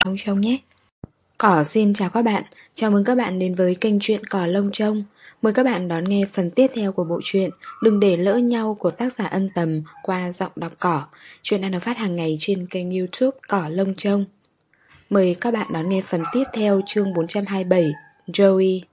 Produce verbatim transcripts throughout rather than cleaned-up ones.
Lông Trông nhé. Cỏ xin chào các bạn, chào mừng các bạn đến với kênh truyện Cỏ Lông Trông. Mời các bạn đón nghe phần tiếp theo của bộ truyện Đừng để lỡ nhau của tác giả Ân Tầm qua giọng đọc Cỏ. Truyện đang được phát hàng ngày trên kênh YouTube Cỏ Lông Trông. Mời các bạn đón nghe phần tiếp theo chương bốn trăm hai mươi bảy, Joey.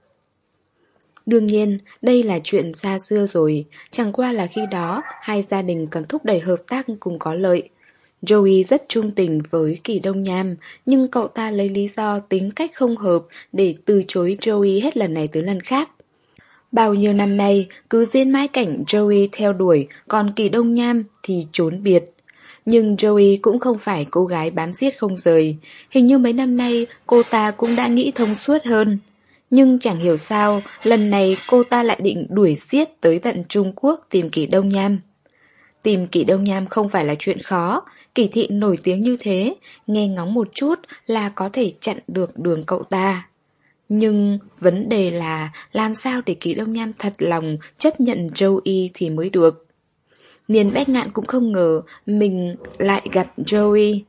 Đương nhiên, đây là chuyện xa xưa rồi, chẳng qua là khi đó hai gia đình cần thúc đẩy hợp tác cùng có lợi. Joey rất trung tình với Kỳ Đông Nham, nhưng cậu ta lấy lý do tính cách không hợp để từ chối Joey hết lần này tới lần khác. Bao nhiêu năm nay cứ diễn mãi cảnh Joey theo đuổi, còn Kỳ Đông Nham thì trốn biệt. Nhưng Joey cũng không phải cô gái bám giết không rời, hình như mấy năm nay cô ta cũng đã nghĩ thông suốt hơn. Nhưng chẳng hiểu sao, lần này cô ta lại định đuổi giết tới tận Trung Quốc tìm Kỳ Đông Nham. Tìm Kỳ Đông Nham không phải là chuyện khó, Kỳ thị nổi tiếng như thế, nghe ngóng một chút là có thể chặn được đường cậu ta. Nhưng vấn đề là làm sao để Kỳ Đông Nham thật lòng chấp nhận Joey thì mới được. Niên Bách Ngạn cũng không ngờ mình lại gặp Joey.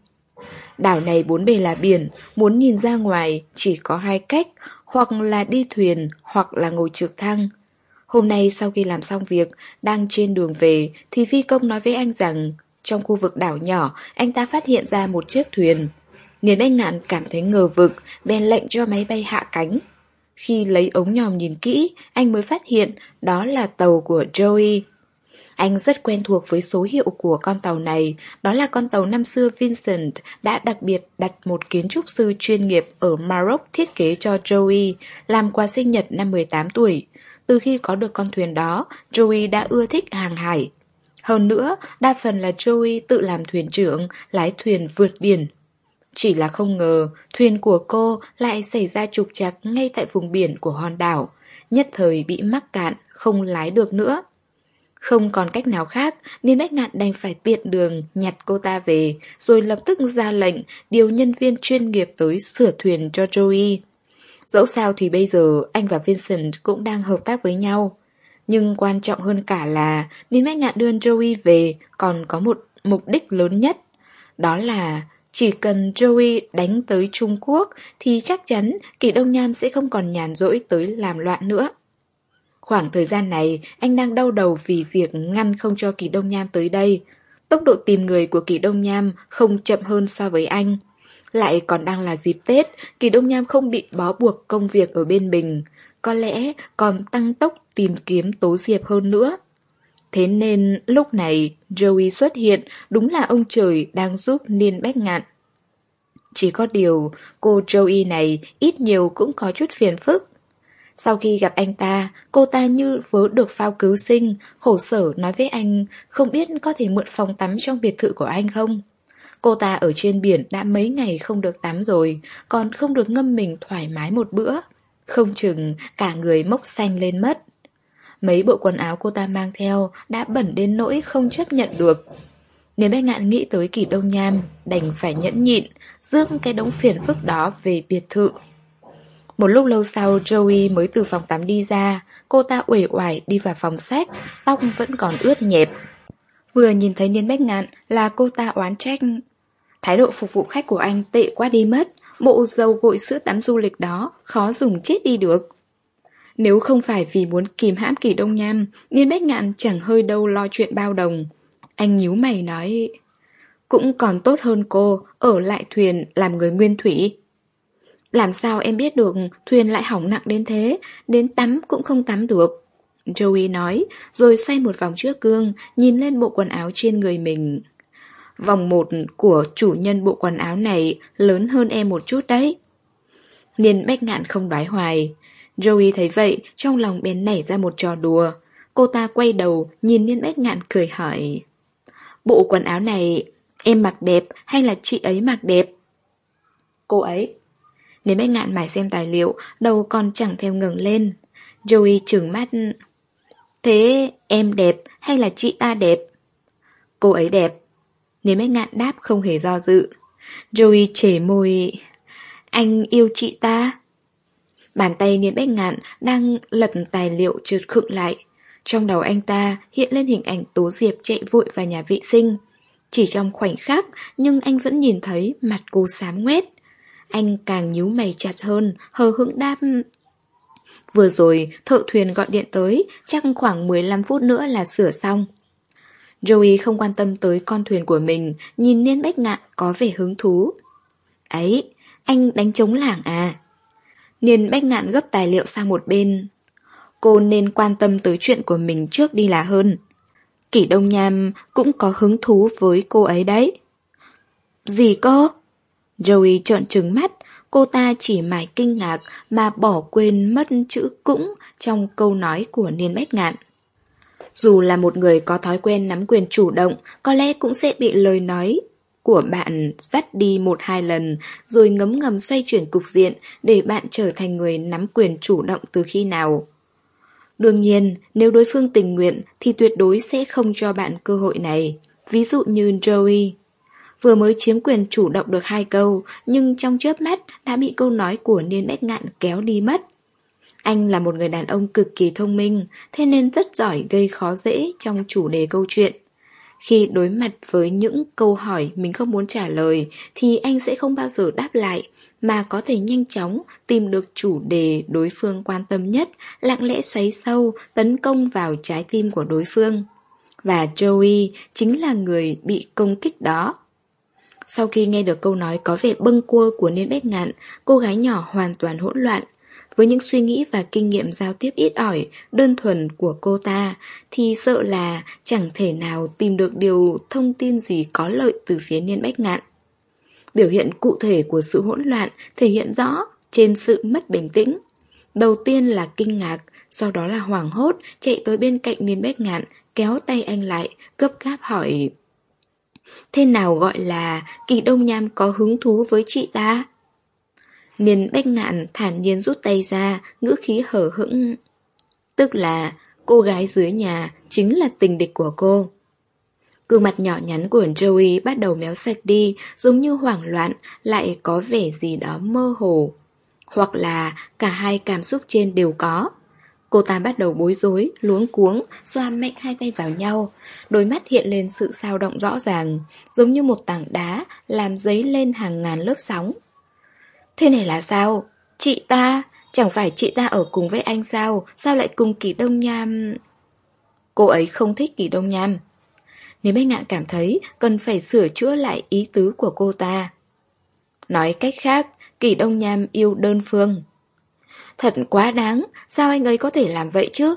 Đảo này bốn bề là biển, muốn nhìn ra ngoài chỉ có hai cách, hoặc là đi thuyền, hoặc là ngồi trực thăng. Hôm nay sau khi làm xong việc, đang trên đường về thì phi công nói với anh rằng trong khu vực đảo nhỏ anh ta phát hiện ra một chiếc thuyền. Niên Bách Ngạn cảm thấy ngờ vực, bèn lệnh cho máy bay hạ cánh. Khi lấy ống nhòm nhìn kỹ, anh mới phát hiện đó là tàu của Joey. Anh rất quen thuộc với số hiệu của con tàu này, đó là con tàu năm xưa Vincent đã đặc biệt đặt một kiến trúc sư chuyên nghiệp ở Maroc thiết kế cho Joey, làm quà sinh nhật năm mười tám tuổi. Từ khi có được con thuyền đó, Joey đã ưa thích hàng hải. Hơn nữa, đa phần là Joey tự làm thuyền trưởng, lái thuyền vượt biển. Chỉ là không ngờ, thuyền của cô lại xảy ra trục trặc ngay tại vùng biển của hòn đảo, nhất thời bị mắc cạn, không lái được nữa. Không còn cách nào khác, Niên Bách Ngạn đành phải tiện đường nhặt cô ta về, rồi lập tức ra lệnh điều nhân viên chuyên nghiệp tới sửa thuyền cho Joey. Dẫu sao thì bây giờ anh và Vincent cũng đang hợp tác với nhau. Nhưng quan trọng hơn cả là Niên Bách Ngạn đưa Joey về còn có một mục đích lớn nhất. Đó là chỉ cần Joey đánh tới Trung Quốc thì chắc chắn Kỳ Đông Nham sẽ không còn nhàn rỗi tới làm loạn nữa. Khoảng thời gian này, anh đang đau đầu vì việc ngăn không cho Kỳ Đông Nham tới đây. Tốc độ tìm người của Kỳ Đông Nham không chậm hơn so với anh. Lại còn đang là dịp Tết, Kỳ Đông Nham không bị bó buộc công việc ở bên mình. Có lẽ còn tăng tốc tìm kiếm Tố Diệp hơn nữa. Thế nên lúc này Joey xuất hiện, đúng là ông trời đang giúp Niên Bách Ngạn. Chỉ có điều, cô Joey này ít nhiều cũng có chút phiền phức. Sau khi gặp anh ta, cô ta như vớ được phao cứu sinh, khổ sở nói với anh không biết có thể mượn phòng tắm trong biệt thự của anh không. Cô ta ở trên biển đã mấy ngày không được tắm rồi, còn không được ngâm mình thoải mái một bữa. Không chừng cả người mốc xanh lên mất. Mấy bộ quần áo cô ta mang theo đã bẩn đến nỗi không chấp nhận được. Nếu Bách Ngạn nghĩ tới Kỳ Đông Nham, đành phải nhẫn nhịn, rước cái đống phiền phức đó về biệt thự. Một lúc lâu sau, Joey mới từ phòng tắm đi ra. Cô ta uể oải đi vào phòng sách, tóc vẫn còn ướt nhẹp. Vừa nhìn thấy Niên Bách Ngạn là cô ta oán trách. Thái độ phục vụ khách của anh tệ quá đi mất. Bộ dầu gội sữa tắm du lịch đó khó dùng chết đi được. Nếu không phải vì muốn kìm hãm Kỳ Đông Nham, Niên Bách Ngạn chẳng hơi đâu lo chuyện bao đồng. Anh nhíu mày nói, cũng còn tốt hơn cô ở lại thuyền làm người nguyên thủy. Làm sao em biết được thuyền lại hỏng nặng đến thế, đến tắm cũng không tắm được. Joey nói, rồi xoay một vòng trước gương, nhìn lên bộ quần áo trên người mình. Vòng một của chủ nhân bộ quần áo này lớn hơn em một chút đấy. Niên Bách Ngạn không đoái hoài. Joey thấy vậy, trong lòng bèn nảy ra một trò đùa. Cô ta quay đầu, nhìn Niên Bách Ngạn cười hỏi, bộ quần áo này em mặc đẹp hay là chị ấy mặc đẹp? Cô ấy. Niên Bách Ngạn mải xem tài liệu, đầu còn chẳng thèm ngẩng lên. Joey trừng mắt, thế em đẹp hay là chị ta đẹp? Cô ấy đẹp. Niên Bách Ngạn đáp không hề do dự. Joey chề môi, anh yêu chị ta? Bàn tay Niên Bách Ngạn đang lật tài liệu chợt khựng lại. Trong đầu anh ta hiện lên hình ảnh Tố Diệp chạy vội vào nhà vệ sinh. Chỉ trong khoảnh khắc, nhưng anh vẫn nhìn thấy mặt cô xám ngoét. Anh càng nhíu mày chặt hơn, hờ hững đáp: Vừa rồi thợ thuyền gọi điện tới, chắc khoảng mười lăm phút nữa là sửa xong. Joey không quan tâm tới con thuyền của mình, nhìn Niên Bách Ngạn có vẻ hứng thú. Ấy, anh đánh trống lảng à? Niên Bách Ngạn gấp tài liệu sang một bên. Cô nên quan tâm tới chuyện của mình trước đi là hơn. Kỷ Đông Nham cũng có hứng thú với cô ấy đấy. Gì cơ? Joey trợn trừng mắt, cô ta chỉ mải kinh ngạc mà bỏ quên mất chữ cũng trong câu nói của Niên Bách Ngạn. Dù là một người có thói quen nắm quyền chủ động, có lẽ cũng sẽ bị lời nói của bạn dắt đi một hai lần, rồi ngấm ngầm xoay chuyển cục diện để bạn trở thành người nắm quyền chủ động từ khi nào. Đương nhiên, nếu đối phương tình nguyện thì tuyệt đối sẽ không cho bạn cơ hội này. Ví dụ như Joey. Vừa mới chiếm quyền chủ động được hai câu, nhưng trong chớp mắt đã bị câu nói của Niên Bách Ngạn kéo đi mất. Anh là một người đàn ông cực kỳ thông minh, thế nên rất giỏi gây khó dễ trong chủ đề câu chuyện. Khi đối mặt với những câu hỏi mình không muốn trả lời thì anh sẽ không bao giờ đáp lại, mà có thể nhanh chóng tìm được chủ đề đối phương quan tâm nhất, lặng lẽ xoáy sâu, tấn công vào trái tim của đối phương. Và Joey chính là người bị công kích đó. Sau khi nghe được câu nói có vẻ bâng quơ của Niên Bách Ngạn, cô gái nhỏ hoàn toàn hỗn loạn. Với những suy nghĩ và kinh nghiệm giao tiếp ít ỏi, đơn thuần của cô ta, thì sợ là chẳng thể nào tìm được điều thông tin gì có lợi từ phía Niên Bách Ngạn. Biểu hiện cụ thể của sự hỗn loạn thể hiện rõ trên sự mất bình tĩnh. Đầu tiên là kinh ngạc, sau đó là hoảng hốt, chạy tới bên cạnh Niên Bách Ngạn, kéo tay anh lại, gấp gáp hỏi: Thế nào gọi là Kỳ Đông Nham có hứng thú với chị ta? Niên Bách Ngạn thản nhiên rút tay ra, ngữ khí hờ hững. Tức là cô gái dưới nhà chính là tình địch của cô. Gương mặt nhỏ nhắn của Joey bắt đầu méo sạch đi, giống như hoảng loạn, lại có vẻ gì đó mơ hồ. Hoặc là cả hai cảm xúc trên đều có. Cô ta bắt đầu bối rối, luống cuống, xoa mạnh hai tay vào nhau. Đôi mắt hiện lên sự dao động rõ ràng, giống như một tảng đá làm dấy lên hàng ngàn lớp sóng. Thế này là sao? Chị ta? Chẳng phải chị ta ở cùng với anh sao? Sao lại cùng Kỳ Đông Nham? Cô ấy không thích Kỳ Đông Nham. Nếu Bách Ngạn cảm thấy cần phải sửa chữa lại ý tứ của cô ta. Nói cách khác, Kỳ Đông Nham yêu đơn phương. Thật quá đáng, sao anh ấy có thể làm vậy chứ?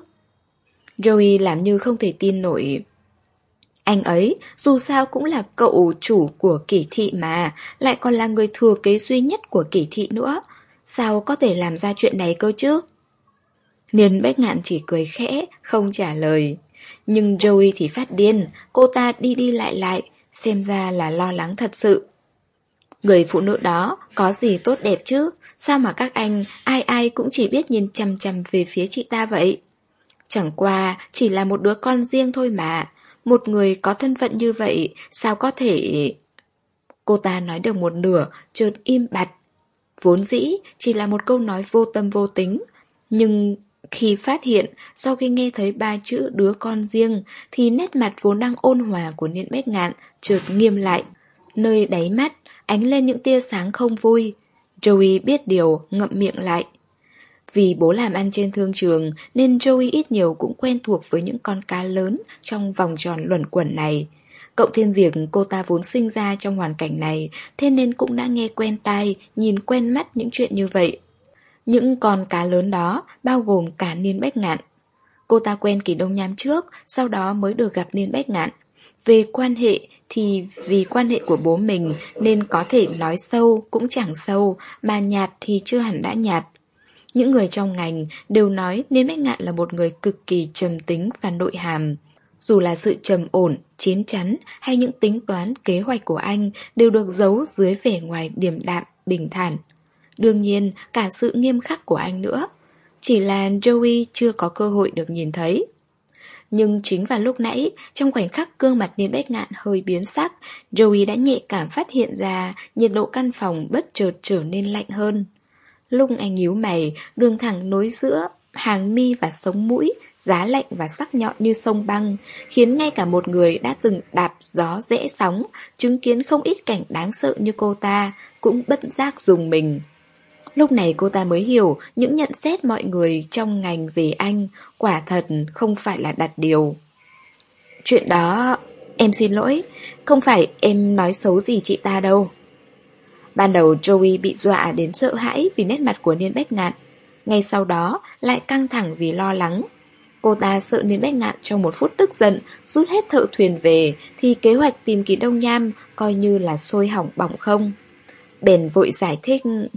Joey làm như không thể tin nổi. Anh ấy dù sao cũng là cậu chủ của Kỷ thị mà, lại còn là người thừa kế duy nhất của Kỷ thị nữa. Sao có thể làm ra chuyện này cơ chứ? Niên Bách Ngạn chỉ cười khẽ, không trả lời. Nhưng Joey thì phát điên, cô ta đi đi lại lại, xem ra là lo lắng thật sự. Người phụ nữ đó có gì tốt đẹp chứ? Sao mà các anh ai ai cũng chỉ biết nhìn chằm chằm về phía chị ta vậy? Chẳng qua chỉ là một đứa con riêng thôi mà. Một người có thân phận như vậy sao có thể... Cô ta nói được một nửa, chợt im bặt. Vốn dĩ chỉ là một câu nói vô tâm vô tính. Nhưng khi phát hiện, sau khi nghe thấy ba chữ đứa con riêng, thì nét mặt vốn đang ôn hòa của Niên Bách Ngạn chợt nghiêm lại. Nơi đáy mắt ánh lên những tia sáng không vui. Joey biết điều, ngậm miệng lại. Vì bố làm ăn trên thương trường nên Joey ít nhiều cũng quen thuộc với những con cá lớn trong vòng tròn luẩn quẩn này. Cộng thêm việc cô ta vốn sinh ra trong hoàn cảnh này, thế nên cũng đã nghe quen tai, nhìn quen mắt những chuyện như vậy. Những con cá lớn đó bao gồm cả Niên Bách Ngạn. Cô ta quen Kỳ Đông Nham trước, sau đó mới được gặp Niên Bách Ngạn. Về quan hệ thì vì quan hệ của bố mình nên có thể nói sâu cũng chẳng sâu, mà nhạt thì chưa hẳn đã nhạt. Những người trong ngành đều nói Niên Bách Ngạn là một người cực kỳ trầm tính và nội hàm. Dù là sự trầm ổn, chín chắn hay những tính toán, kế hoạch của anh đều được giấu dưới vẻ ngoài điềm đạm, bình thản. Đương nhiên, cả sự nghiêm khắc của anh nữa. Chỉ là Joey chưa có cơ hội được nhìn thấy. Nhưng chính vào lúc nãy, trong khoảnh khắc gương mặt Niên Bách Ngạn hơi biến sắc, Joey đã nhạy cảm phát hiện ra nhiệt độ căn phòng bất chợt trở nên lạnh hơn. Lúc anh nhíu mày, đường thẳng nối giữa hàng mi và sống mũi, giá lạnh và sắc nhọn như sông băng, khiến ngay cả một người đã từng đạp gió rẽ sóng, chứng kiến không ít cảnh đáng sợ như cô ta, cũng bất giác rùng mình. Lúc này cô ta mới hiểu những nhận xét mọi người trong ngành về anh quả thật không phải là đặt điều. Chuyện đó, em xin lỗi, không phải em nói xấu gì chị ta đâu. Ban đầu Joey bị dọa đến sợ hãi vì nét mặt của Niên Bách Ngạn, ngay sau đó lại căng thẳng vì lo lắng. Cô ta sợ Niên Bách Ngạn trong một phút tức giận rút hết thợ thuyền về thì kế hoạch tìm Kỳ Đông Nham coi như là sôi hỏng bỏng không. Bèn vội giải thích: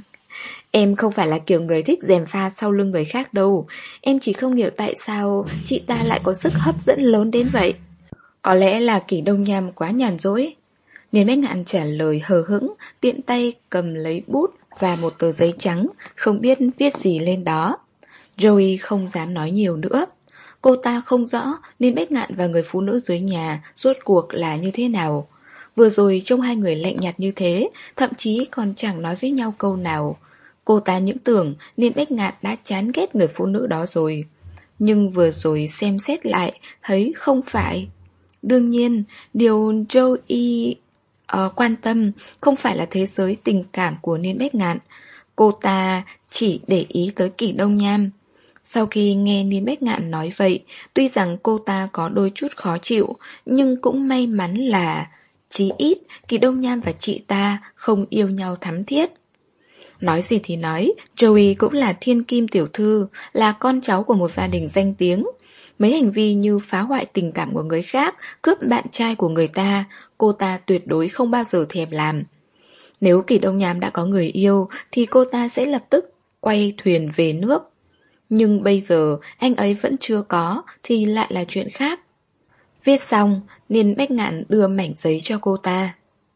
Em không phải là kiểu người thích gièm pha sau lưng người khác đâu. Em chỉ không hiểu tại sao chị ta lại có sức hấp dẫn lớn đến vậy. Có lẽ là Kỳ Đông Nham quá nhàn rỗi. Niên Bách Ngạn trả lời hờ hững, tiện tay cầm lấy bút và một tờ giấy trắng, không biết viết gì lên đó. Joey không dám nói nhiều nữa. Cô ta không rõ Niên Bách Ngạn và người phụ nữ dưới nhà rốt cuộc là như thế nào. Vừa rồi trông hai người lạnh nhạt như thế, thậm chí còn chẳng nói với nhau câu nào. Cô ta những tưởng Niên Bách Ngạn đã chán ghét người phụ nữ đó rồi. Nhưng vừa rồi xem xét lại, thấy không phải. Đương nhiên, điều Joey uh, quan tâm không phải là thế giới tình cảm của Niên Bách Ngạn. Cô ta chỉ để ý tới Kỳ Đông Nham. Sau khi nghe Niên Bách Ngạn nói vậy, tuy rằng cô ta có đôi chút khó chịu, nhưng cũng may mắn là chí ít Kỳ Đông Nham và chị ta không yêu nhau thắm thiết. Nói gì thì nói, Joey cũng là thiên kim tiểu thư, là con cháu của một gia đình danh tiếng. Mấy hành vi như phá hoại tình cảm của người khác, cướp bạn trai của người ta, cô ta tuyệt đối không bao giờ thèm làm. Nếu Kỳ Đông Nham đã có người yêu, thì cô ta sẽ lập tức quay thuyền về nước. Nhưng bây giờ anh ấy vẫn chưa có, thì lại là chuyện khác. Viết xong, Niên Bách Ngạn đưa mảnh giấy cho cô ta.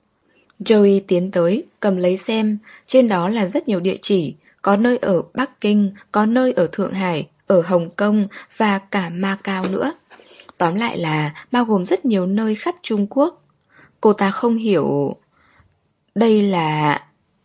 Joey tiến tới, cầm lấy xem, trên đó là rất nhiều địa chỉ, có nơi ở Bắc Kinh, có nơi ở Thượng Hải, ở Hồng Kông và cả Macau nữa. Tóm lại là bao gồm rất nhiều nơi khắp Trung Quốc. Cô ta không hiểu. Đây là...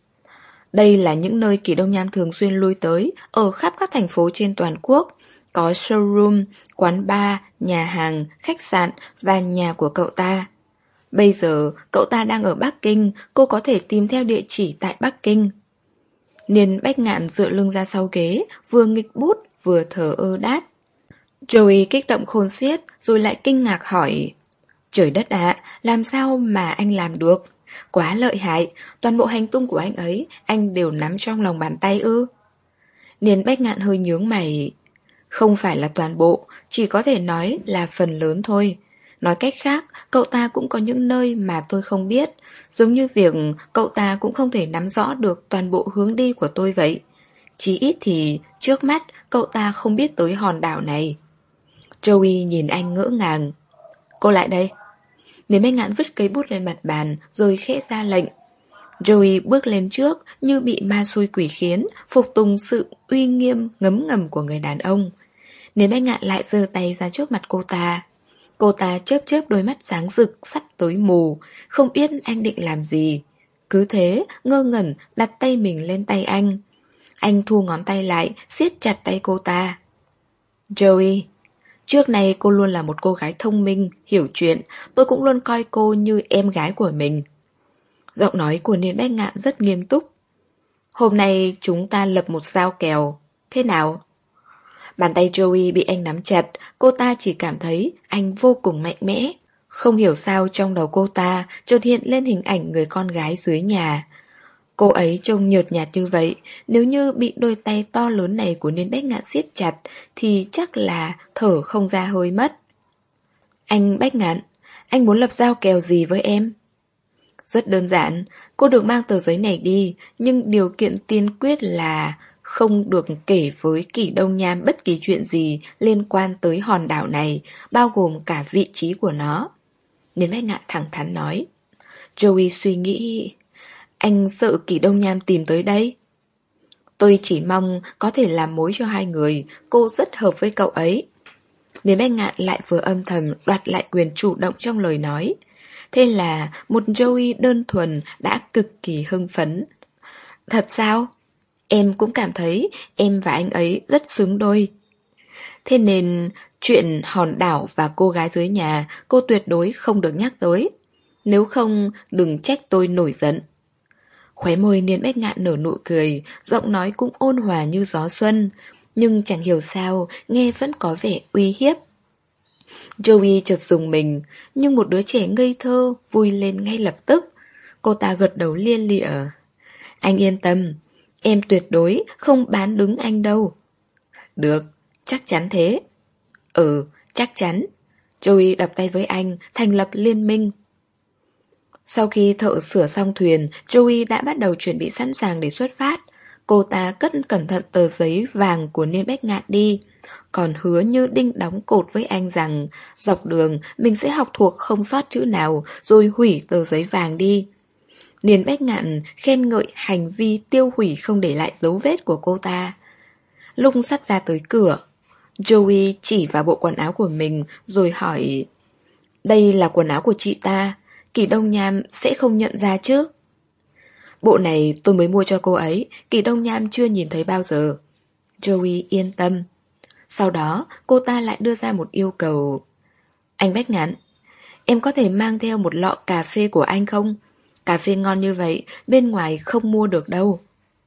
Đây là những nơi Kỳ Đông Nham thường xuyên lui tới, ở khắp các thành phố trên toàn quốc. Có showroom, quán bar, nhà hàng, khách sạn và nhà của cậu ta. Bây giờ, cậu ta đang ở Bắc Kinh, cô có thể tìm theo địa chỉ tại Bắc Kinh. Niên Bách Ngạn dựa lưng ra sau ghế, vừa nghịch bút, vừa thờ ơ đáp. Joey kích động khôn xiết, rồi lại kinh ngạc hỏi: Trời đất ạ, làm sao mà anh làm được? Quá lợi hại, toàn bộ hành tung của anh ấy, anh đều nắm trong lòng bàn tay ư? Niên Bách Ngạn hơi nhướng mày. Không phải là toàn bộ, chỉ có thể nói là phần lớn thôi. Nói cách khác, cậu ta cũng có những nơi mà tôi không biết, giống như việc cậu ta cũng không thể nắm rõ được toàn bộ hướng đi của tôi vậy. Chí ít thì trước mắt cậu ta không biết tới hòn đảo này. Joey nhìn anh ngỡ ngàng. Cô lại đây. Niên Bách Ngạn vứt cây bút lên mặt bàn rồi khẽ ra lệnh. Joey bước lên trước như bị ma xui quỷ khiến, phục tùng sự uy nghiêm ngấm ngầm của người đàn ông. Niên Bách Ngạn lại giơ tay ra trước mặt cô ta. Cô ta chớp chớp đôi mắt sáng rực sắp tới mù, không biết anh định làm gì. Cứ thế, ngơ ngẩn đặt tay mình lên tay anh. Anh thu ngón tay lại, siết chặt tay cô ta. Joey, trước này cô luôn là một cô gái thông minh, hiểu chuyện, tôi cũng luôn coi cô như em gái của mình. Giọng nói của Niên Bách Ngạn rất nghiêm túc. Hôm nay chúng ta lập một giao kèo, thế nào? Bàn tay Joey bị anh nắm chặt, cô ta chỉ cảm thấy anh vô cùng mạnh mẽ. Không hiểu sao trong đầu cô ta chợt hiện lên hình ảnh người con gái dưới nhà. Cô ấy trông nhợt nhạt như vậy, nếu như bị đôi tay to lớn này của Niên Bách Ngạn siết chặt thì chắc là thở không ra hơi mất. Anh Bách Ngạn, anh muốn lập giao kèo gì với em? Rất đơn giản, cô được mang tờ giấy này đi, nhưng điều kiện tiên quyết là không được kể với Kỳ Đông Nham bất kỳ chuyện gì liên quan tới hòn đảo này, bao gồm cả vị trí của nó. Niên Bách Ngạn thẳng thắn nói. Joey suy nghĩ, anh sợ Kỳ Đông Nham tìm tới đây? Tôi chỉ mong có thể làm mối cho hai người, cô rất hợp với cậu ấy. Niên Bách Ngạn lại vừa âm thầm đoạt lại quyền chủ động trong lời nói. Thế là một Joey đơn thuần đã cực kỳ hưng phấn. Thật sao? Em cũng cảm thấy em và anh ấy rất xứng đôi. Thế nên chuyện hòn đảo và cô gái dưới nhà cô tuyệt đối không được nhắc tới. Nếu không đừng trách tôi nổi giận. Khóe môi Niên Bách Ngạn nở nụ cười, giọng nói cũng ôn hòa như gió xuân, nhưng chẳng hiểu sao nghe vẫn có vẻ uy hiếp. Joey chợt rùng mình, nhưng một đứa trẻ ngây thơ vui lên ngay lập tức. Cô ta gật đầu lia lịa. Anh yên tâm, em tuyệt đối không bán đứng anh đâu. Được, chắc chắn thế. Ừ, chắc chắn. Joey đập tay với anh, thành lập liên minh. Sau khi thợ sửa xong thuyền, Joey đã bắt đầu chuẩn bị sẵn sàng để xuất phát. Cô ta cất cẩn thận tờ giấy vàng của Niên Bách Ngạn đi, còn hứa như đinh đóng cột với anh rằng dọc đường mình sẽ học thuộc không sót chữ nào rồi hủy tờ giấy vàng đi. Niên Bách Ngạn khen ngợi hành vi tiêu hủy không để lại dấu vết của cô ta. Lúc sắp ra tới cửa, Joey chỉ vào bộ quần áo của mình rồi hỏi: Đây là quần áo của chị ta, Kỳ Đông Nham sẽ không nhận ra chứ? Bộ này tôi mới mua cho cô ấy, Kỳ Đông Nham chưa nhìn thấy bao giờ. Joey yên tâm. Sau đó cô ta lại đưa ra một yêu cầu. Anh Bách Ngạn, em có thể mang theo một lọ cà phê của anh không? Cà phê ngon như vậy bên ngoài không mua được đâu.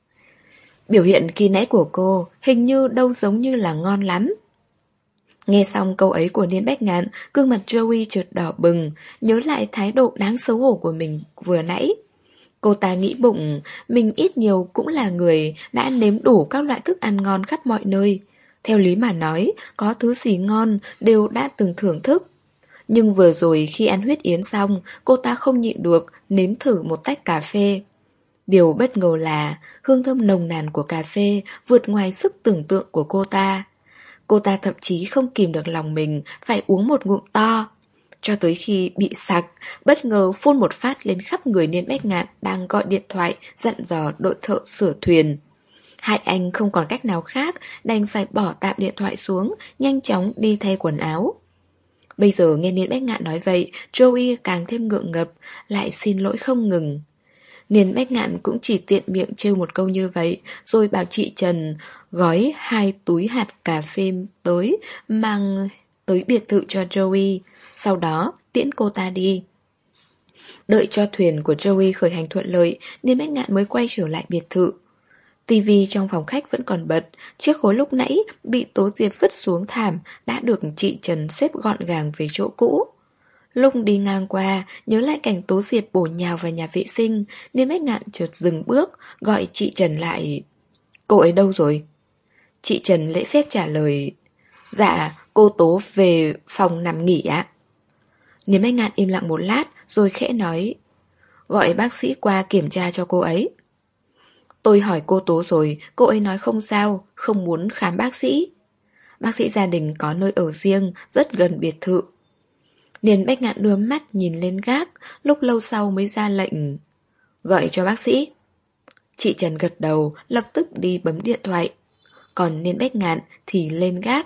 Biểu hiện khi nãy của cô hình như đâu giống như là ngon lắm. Nghe xong câu ấy của Niên Bách Ngạn, gương mặt Joey chợt đỏ bừng, nhớ lại thái độ đáng xấu hổ của mình vừa nãy. Cô ta nghĩ bụng, mình ít nhiều cũng là người đã nếm đủ các loại thức ăn ngon khắp mọi nơi. Theo lý mà nói, có thứ gì ngon đều đã từng thưởng thức. Nhưng vừa rồi khi ăn huyết yến xong, cô ta không nhịn được nếm thử một tách cà phê. Điều bất ngờ là hương thơm nồng nàn của cà phê vượt ngoài sức tưởng tượng của cô ta. Cô ta thậm chí không kìm được lòng mình phải uống một ngụm to. Cho tới khi bị sặc, bất ngờ phun một phát lên khắp người Niên Bách Ngạn đang gọi điện thoại dặn dò đội thợ sửa thuyền. Hai anh không còn cách nào khác, đành phải bỏ tạm điện thoại xuống, nhanh chóng đi thay quần áo. Bây giờ nghe Niên Bách Ngạn nói vậy, Joey càng thêm ngượng ngập, lại xin lỗi không ngừng. Niên Bách Ngạn cũng chỉ tiện miệng trêu một câu như vậy, rồi bảo chị Trần gói hai túi hạt cà phê tới, mang tới biệt thự cho Joey, sau đó tiễn cô ta đi. Đợi cho thuyền của Joey khởi hành thuận lợi, Niên Bách Ngạn mới quay trở lại biệt thự. Tivi trong phòng khách vẫn còn bật, chiếc gối lúc nãy bị Tố Diệp vứt xuống thảm đã được chị Trần xếp gọn gàng về chỗ cũ. Lúc đi ngang qua, nhớ lại cảnh Tố Diệp bổ nhào vào nhà vệ sinh, nên Bách Ngạn chợt dừng bước, gọi chị Trần lại. Cô ấy đâu rồi? Chị Trần lễ phép trả lời. Dạ, cô Tố về phòng nằm nghỉ ạ. Nên Bách Ngạn im lặng một lát, rồi khẽ nói. Gọi bác sĩ qua kiểm tra cho cô ấy. Tôi hỏi cô Tố rồi, cô ấy nói không sao, không muốn khám bác sĩ. Bác sĩ gia đình có nơi ở riêng, rất gần biệt thự. Niên Bách Ngạn đưa mắt nhìn lên gác, lúc lâu sau mới ra lệnh. Gọi cho bác sĩ. Chị Trần gật đầu, lập tức đi bấm điện thoại. Còn Niên Bách Ngạn thì lên gác.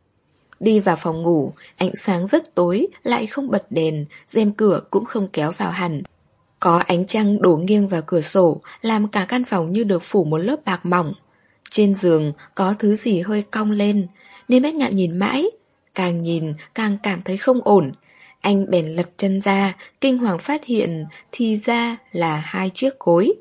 Đi vào phòng ngủ, ánh sáng rất tối, lại không bật đèn, rèm cửa cũng không kéo vào hẳn. Có ánh trăng đổ nghiêng vào cửa sổ, làm cả căn phòng như được phủ một lớp bạc mỏng. Trên giường có thứ gì hơi cong lên, nên Bách Ngạn nhìn mãi. Càng nhìn càng cảm thấy không ổn. Anh bèn lật chân ra, kinh hoàng phát hiện thì ra là hai chiếc gối.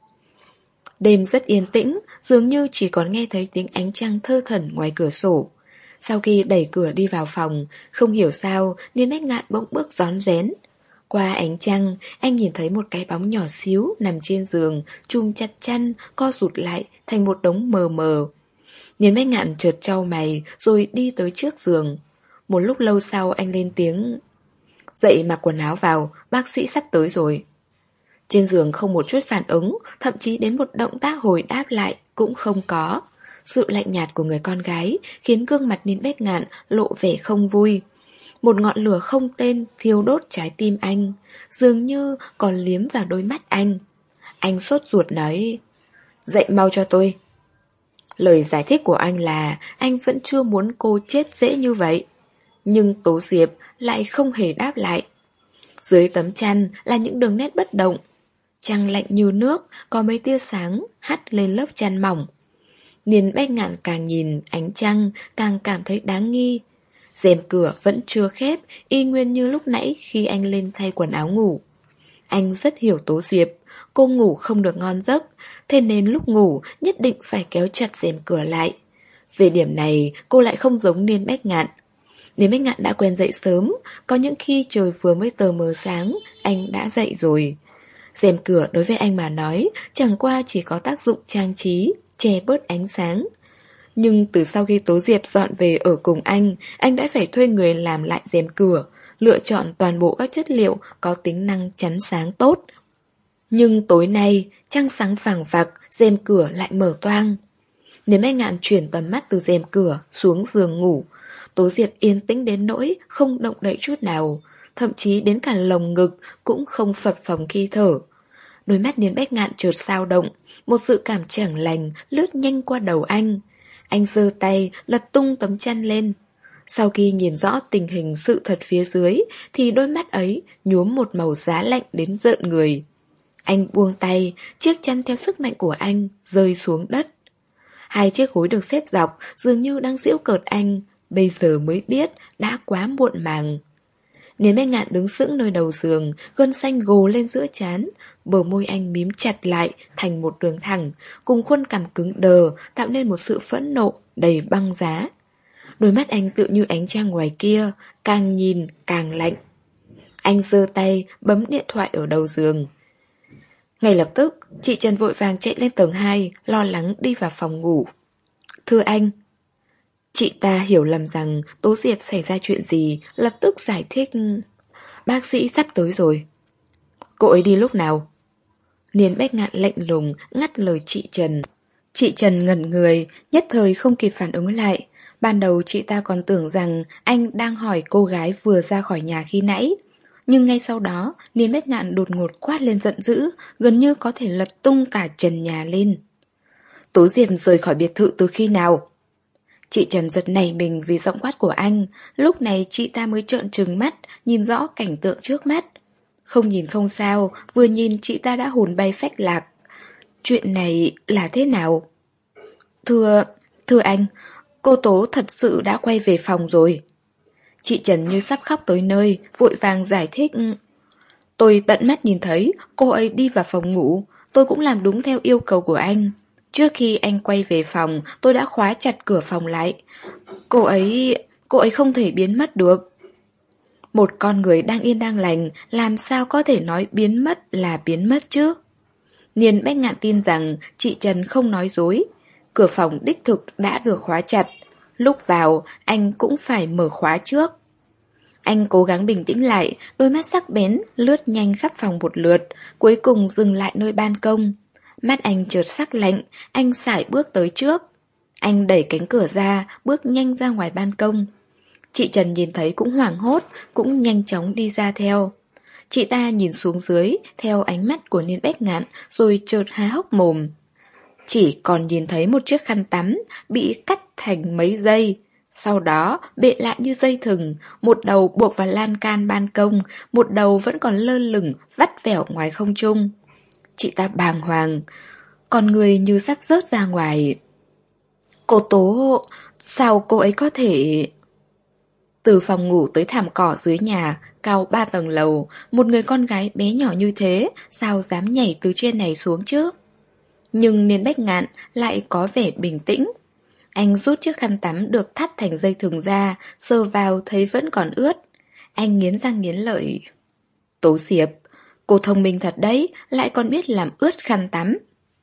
Đêm rất yên tĩnh, dường như chỉ còn nghe thấy tiếng ánh trăng thơ thẩn ngoài cửa sổ. Sau khi đẩy cửa đi vào phòng, không hiểu sao nên Bách Ngạn bỗng bước rón rén. Qua ánh trăng, anh nhìn thấy một cái bóng nhỏ xíu nằm trên giường, chum chặt chăn, co rụt lại thành một đống mờ mờ. Nên Bách Ngạn chợt chau mày rồi đi tới trước giường. Một lúc lâu sau anh lên tiếng. Dậy mặc quần áo vào, bác sĩ sắp tới rồi. Trên giường không một chút phản ứng, thậm chí đến một động tác hồi đáp lại cũng không có. Sự lạnh nhạt của người con gái khiến gương mặt Niên Bách Ngạn lộ vẻ không vui. Một ngọn lửa không tên thiêu đốt trái tim anh, dường như còn liếm vào đôi mắt anh. Anh sốt ruột nói, dậy mau cho tôi. Lời giải thích của anh là anh vẫn chưa muốn cô chết dễ như vậy. Nhưng Tố Diệp lại không hề đáp lại. Dưới tấm chăn là những đường nét bất động. Trăng lạnh như nước, có mấy tia sáng hắt lên lớp chăn mỏng. Niên Bách Ngạn càng nhìn ánh trăng càng cảm thấy đáng nghi. Rèm cửa vẫn chưa khép, y nguyên như lúc nãy khi anh lên thay quần áo ngủ. Anh rất hiểu Tố Diệp, cô ngủ không được ngon giấc, thế nên lúc ngủ nhất định phải kéo chặt rèm cửa lại. Về điểm này cô lại không giống Niên Bách Ngạn. Niên Bách Ngạn đã quen dậy sớm, có những khi trời vừa mới tờ mờ sáng, anh đã dậy rồi. Rèm cửa đối với anh mà nói chẳng qua chỉ có tác dụng trang trí, che bớt ánh sáng. Nhưng từ sau khi Tố Diệp dọn về ở cùng anh, anh đã phải thuê người làm lại rèm cửa, lựa chọn toàn bộ các chất liệu có tính năng chắn sáng tốt. Nhưng tối nay, trăng sáng phẳng phặc, rèm cửa lại mở toang. Nếu Bách Ngạn chuyển tầm mắt từ rèm cửa xuống giường ngủ, Tố Diệp yên tĩnh đến nỗi không động đậy chút nào, thậm chí đến cả lồng ngực cũng không phập phồng khi thở. Đôi mắt Niên Bách Ngạn chợt dao động, một sự cảm chẳng lành lướt nhanh qua đầu anh. Anh giơ tay lật tung tấm chăn lên. Sau khi nhìn rõ tình hình sự thật phía dưới thì đôi mắt ấy nhuốm một màu giá lạnh đến rợn người. Anh buông tay, chiếc chăn theo sức mạnh của anh rơi xuống đất. Hai chiếc gối được xếp dọc dường như đang giễu cợt anh, bây giờ mới biết đã quá muộn màng. Niên Bách Ngạn đứng sững nơi đầu giường, gân xanh gồ lên giữa trán, bờ môi anh mím chặt lại thành một đường thẳng, cùng khuôn cằm cứng đờ tạo nên một sự phẫn nộ đầy băng giá. Đôi mắt anh tựa như ánh trăng ngoài kia, càng nhìn càng lạnh. Anh giơ tay bấm điện thoại ở đầu giường. Ngay lập tức, chị Trần vội vàng chạy lên tầng hai, lo lắng đi vào phòng ngủ. Thưa anh. Chị ta hiểu lầm rằng Tố Diệp xảy ra chuyện gì, lập tức giải thích. Bác sĩ sắp tới rồi. Cô ấy đi lúc nào? Niên Bách Ngạn lạnh lùng ngắt lời chị Trần. Chị Trần ngẩn người, nhất thời không kịp phản ứng lại. Ban đầu chị ta còn tưởng rằng anh đang hỏi cô gái vừa ra khỏi nhà khi nãy. Nhưng ngay sau đó, Niên Bách Ngạn đột ngột quát lên giận dữ, gần như có thể lật tung cả trần nhà lên. Tố Diệp rời khỏi biệt thự từ khi nào? Chị Trần giật nảy mình vì giọng quát của anh. Lúc này chị ta mới trợn trừng mắt, nhìn rõ cảnh tượng trước mắt. Không nhìn không sao, vừa nhìn chị ta đã hồn bay phách lạc. Chuyện này là thế nào? Thưa, thưa anh, cô Tố thật sự đã quay về phòng rồi. Chị Trần như sắp khóc tới nơi, vội vàng giải thích. Tôi tận mắt nhìn thấy cô ấy đi vào phòng ngủ, tôi cũng làm đúng theo yêu cầu của anh. Trước khi anh quay về phòng, tôi đã khóa chặt cửa phòng lại. Cô ấy... cô ấy không thể biến mất được. Một con người đang yên đang lành, làm sao có thể nói biến mất là biến mất chứ? Niên Bách Ngạn tin rằng chị Trần không nói dối. Cửa phòng đích thực đã được khóa chặt. Lúc vào, anh cũng phải mở khóa trước. Anh cố gắng bình tĩnh lại, đôi mắt sắc bén lướt nhanh khắp phòng một lượt, cuối cùng dừng lại nơi ban công. Mắt anh chợt sắc lạnh, anh sải bước tới trước. Anh đẩy cánh cửa ra, bước nhanh ra ngoài ban công. Chị Trần nhìn thấy cũng hoảng hốt, cũng nhanh chóng đi ra theo. Chị ta nhìn xuống dưới, theo ánh mắt của Niên Bách Ngạn, rồi chợt há hốc mồm. Chỉ còn nhìn thấy một chiếc khăn tắm bị cắt thành mấy dây, sau đó bện lại như dây thừng, một đầu buộc vào lan can ban công, một đầu vẫn còn lơ lửng vắt vẻo ngoài không trung. Chị ta bàng hoàng, con người như sắp rớt ra ngoài. Cô Tố, sao cô ấy có thể... Từ phòng ngủ tới thảm cỏ dưới nhà, cao ba tầng lầu, một người con gái bé nhỏ như thế, sao dám nhảy từ trên này xuống chứ? Nhưng Niên Bách Ngạn lại có vẻ bình tĩnh. Anh rút chiếc khăn tắm được thắt thành dây thừng ra, sờ vào thấy vẫn còn ướt. Anh nghiến răng nghiến lợi. Tố Diệp, cô thông minh thật đấy, lại còn biết làm ướt khăn tắm.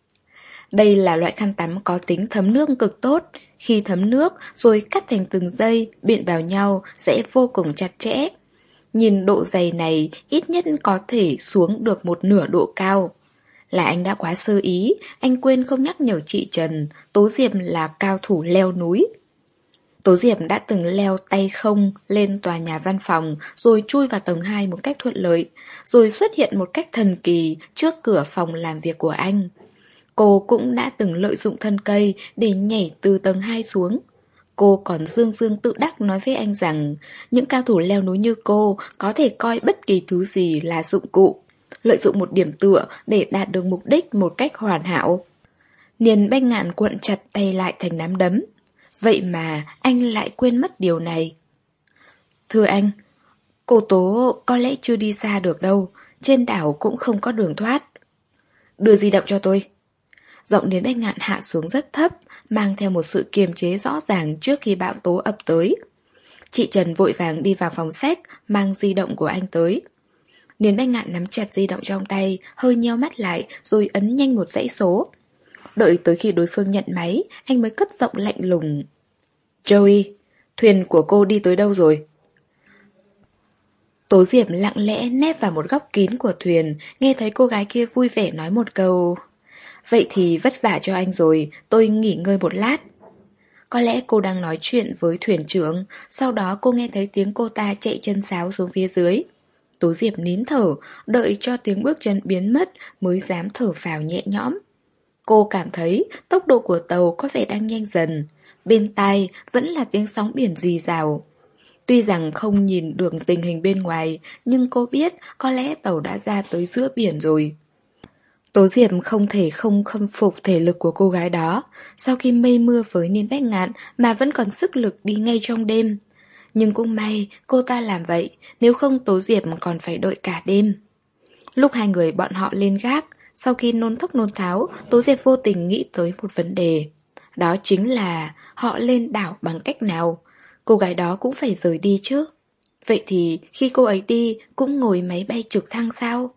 Đây là loại khăn tắm có tính thấm nước cực tốt. Khi thấm nước rồi cắt thành từng dây, biện vào nhau sẽ vô cùng chặt chẽ. Nhìn độ dày này ít nhất có thể xuống được một nửa độ cao. Là anh đã quá sơ ý, anh quên không nhắc nhở chị Trần, Tố Diệp là cao thủ leo núi. Tố Diệp đã từng leo tay không lên tòa nhà văn phòng, rồi chui vào tầng hai một cách thuận lợi, rồi xuất hiện một cách thần kỳ trước cửa phòng làm việc của anh. Cô cũng đã từng lợi dụng thân cây để nhảy từ tầng hai xuống. Cô còn dương dương tự đắc nói với anh rằng những cao thủ leo núi như cô có thể coi bất kỳ thứ gì là dụng cụ, lợi dụng một điểm tựa để đạt được mục đích một cách hoàn hảo. Niên Bách Ngạn cuộn chặt tay lại thành nắm đấm. Vậy mà anh lại quên mất điều này. Thưa anh, cô Tố có lẽ chưa đi xa được đâu, trên đảo cũng không có đường thoát. Đưa di động cho tôi. Giọng Niên Bách Ngạn hạ xuống rất thấp, mang theo một sự kiềm chế rõ ràng trước khi bão tố ập tới. Chị Trần vội vàng đi vào phòng sách, mang di động của anh tới. Niên Bách Ngạn nắm chặt di động trong tay, hơi nheo mắt lại rồi ấn nhanh một dãy số. Đợi tới khi đối phương nhận máy, anh mới cất giọng lạnh lùng. Joey, thuyền của cô đi tới đâu rồi? Tố Diệp lặng lẽ nép vào một góc kín của thuyền, nghe thấy cô gái kia vui vẻ nói một câu. Vậy thì vất vả cho anh rồi, tôi nghỉ ngơi một lát. Có lẽ cô đang nói chuyện với thuyền trưởng, sau đó cô nghe thấy tiếng cô ta chạy chân sáo xuống phía dưới. Tố Diệp nín thở, đợi cho tiếng bước chân biến mất mới dám thở phào nhẹ nhõm. Cô cảm thấy tốc độ của tàu có vẻ đang nhanh dần, bên tai vẫn là tiếng sóng biển rì rào. Tuy rằng không nhìn được tình hình bên ngoài, nhưng cô biết có lẽ tàu đã ra tới giữa biển rồi. Tố Diệp không thể không khâm phục thể lực của cô gái đó, sau khi mây mưa với Niên Bách Ngạn mà vẫn còn sức lực đi ngay trong đêm. Nhưng cũng may cô ta làm vậy, nếu không Tố Diệp còn phải đợi cả đêm. Lúc hai người bọn họ lên gác, sau khi nôn thốc nôn tháo, Tố Diệp vô tình nghĩ tới một vấn đề. Đó chính là họ lên đảo bằng cách nào? Cô gái đó cũng phải rời đi chứ. Vậy thì khi cô ấy đi cũng ngồi máy bay trực thăng sao?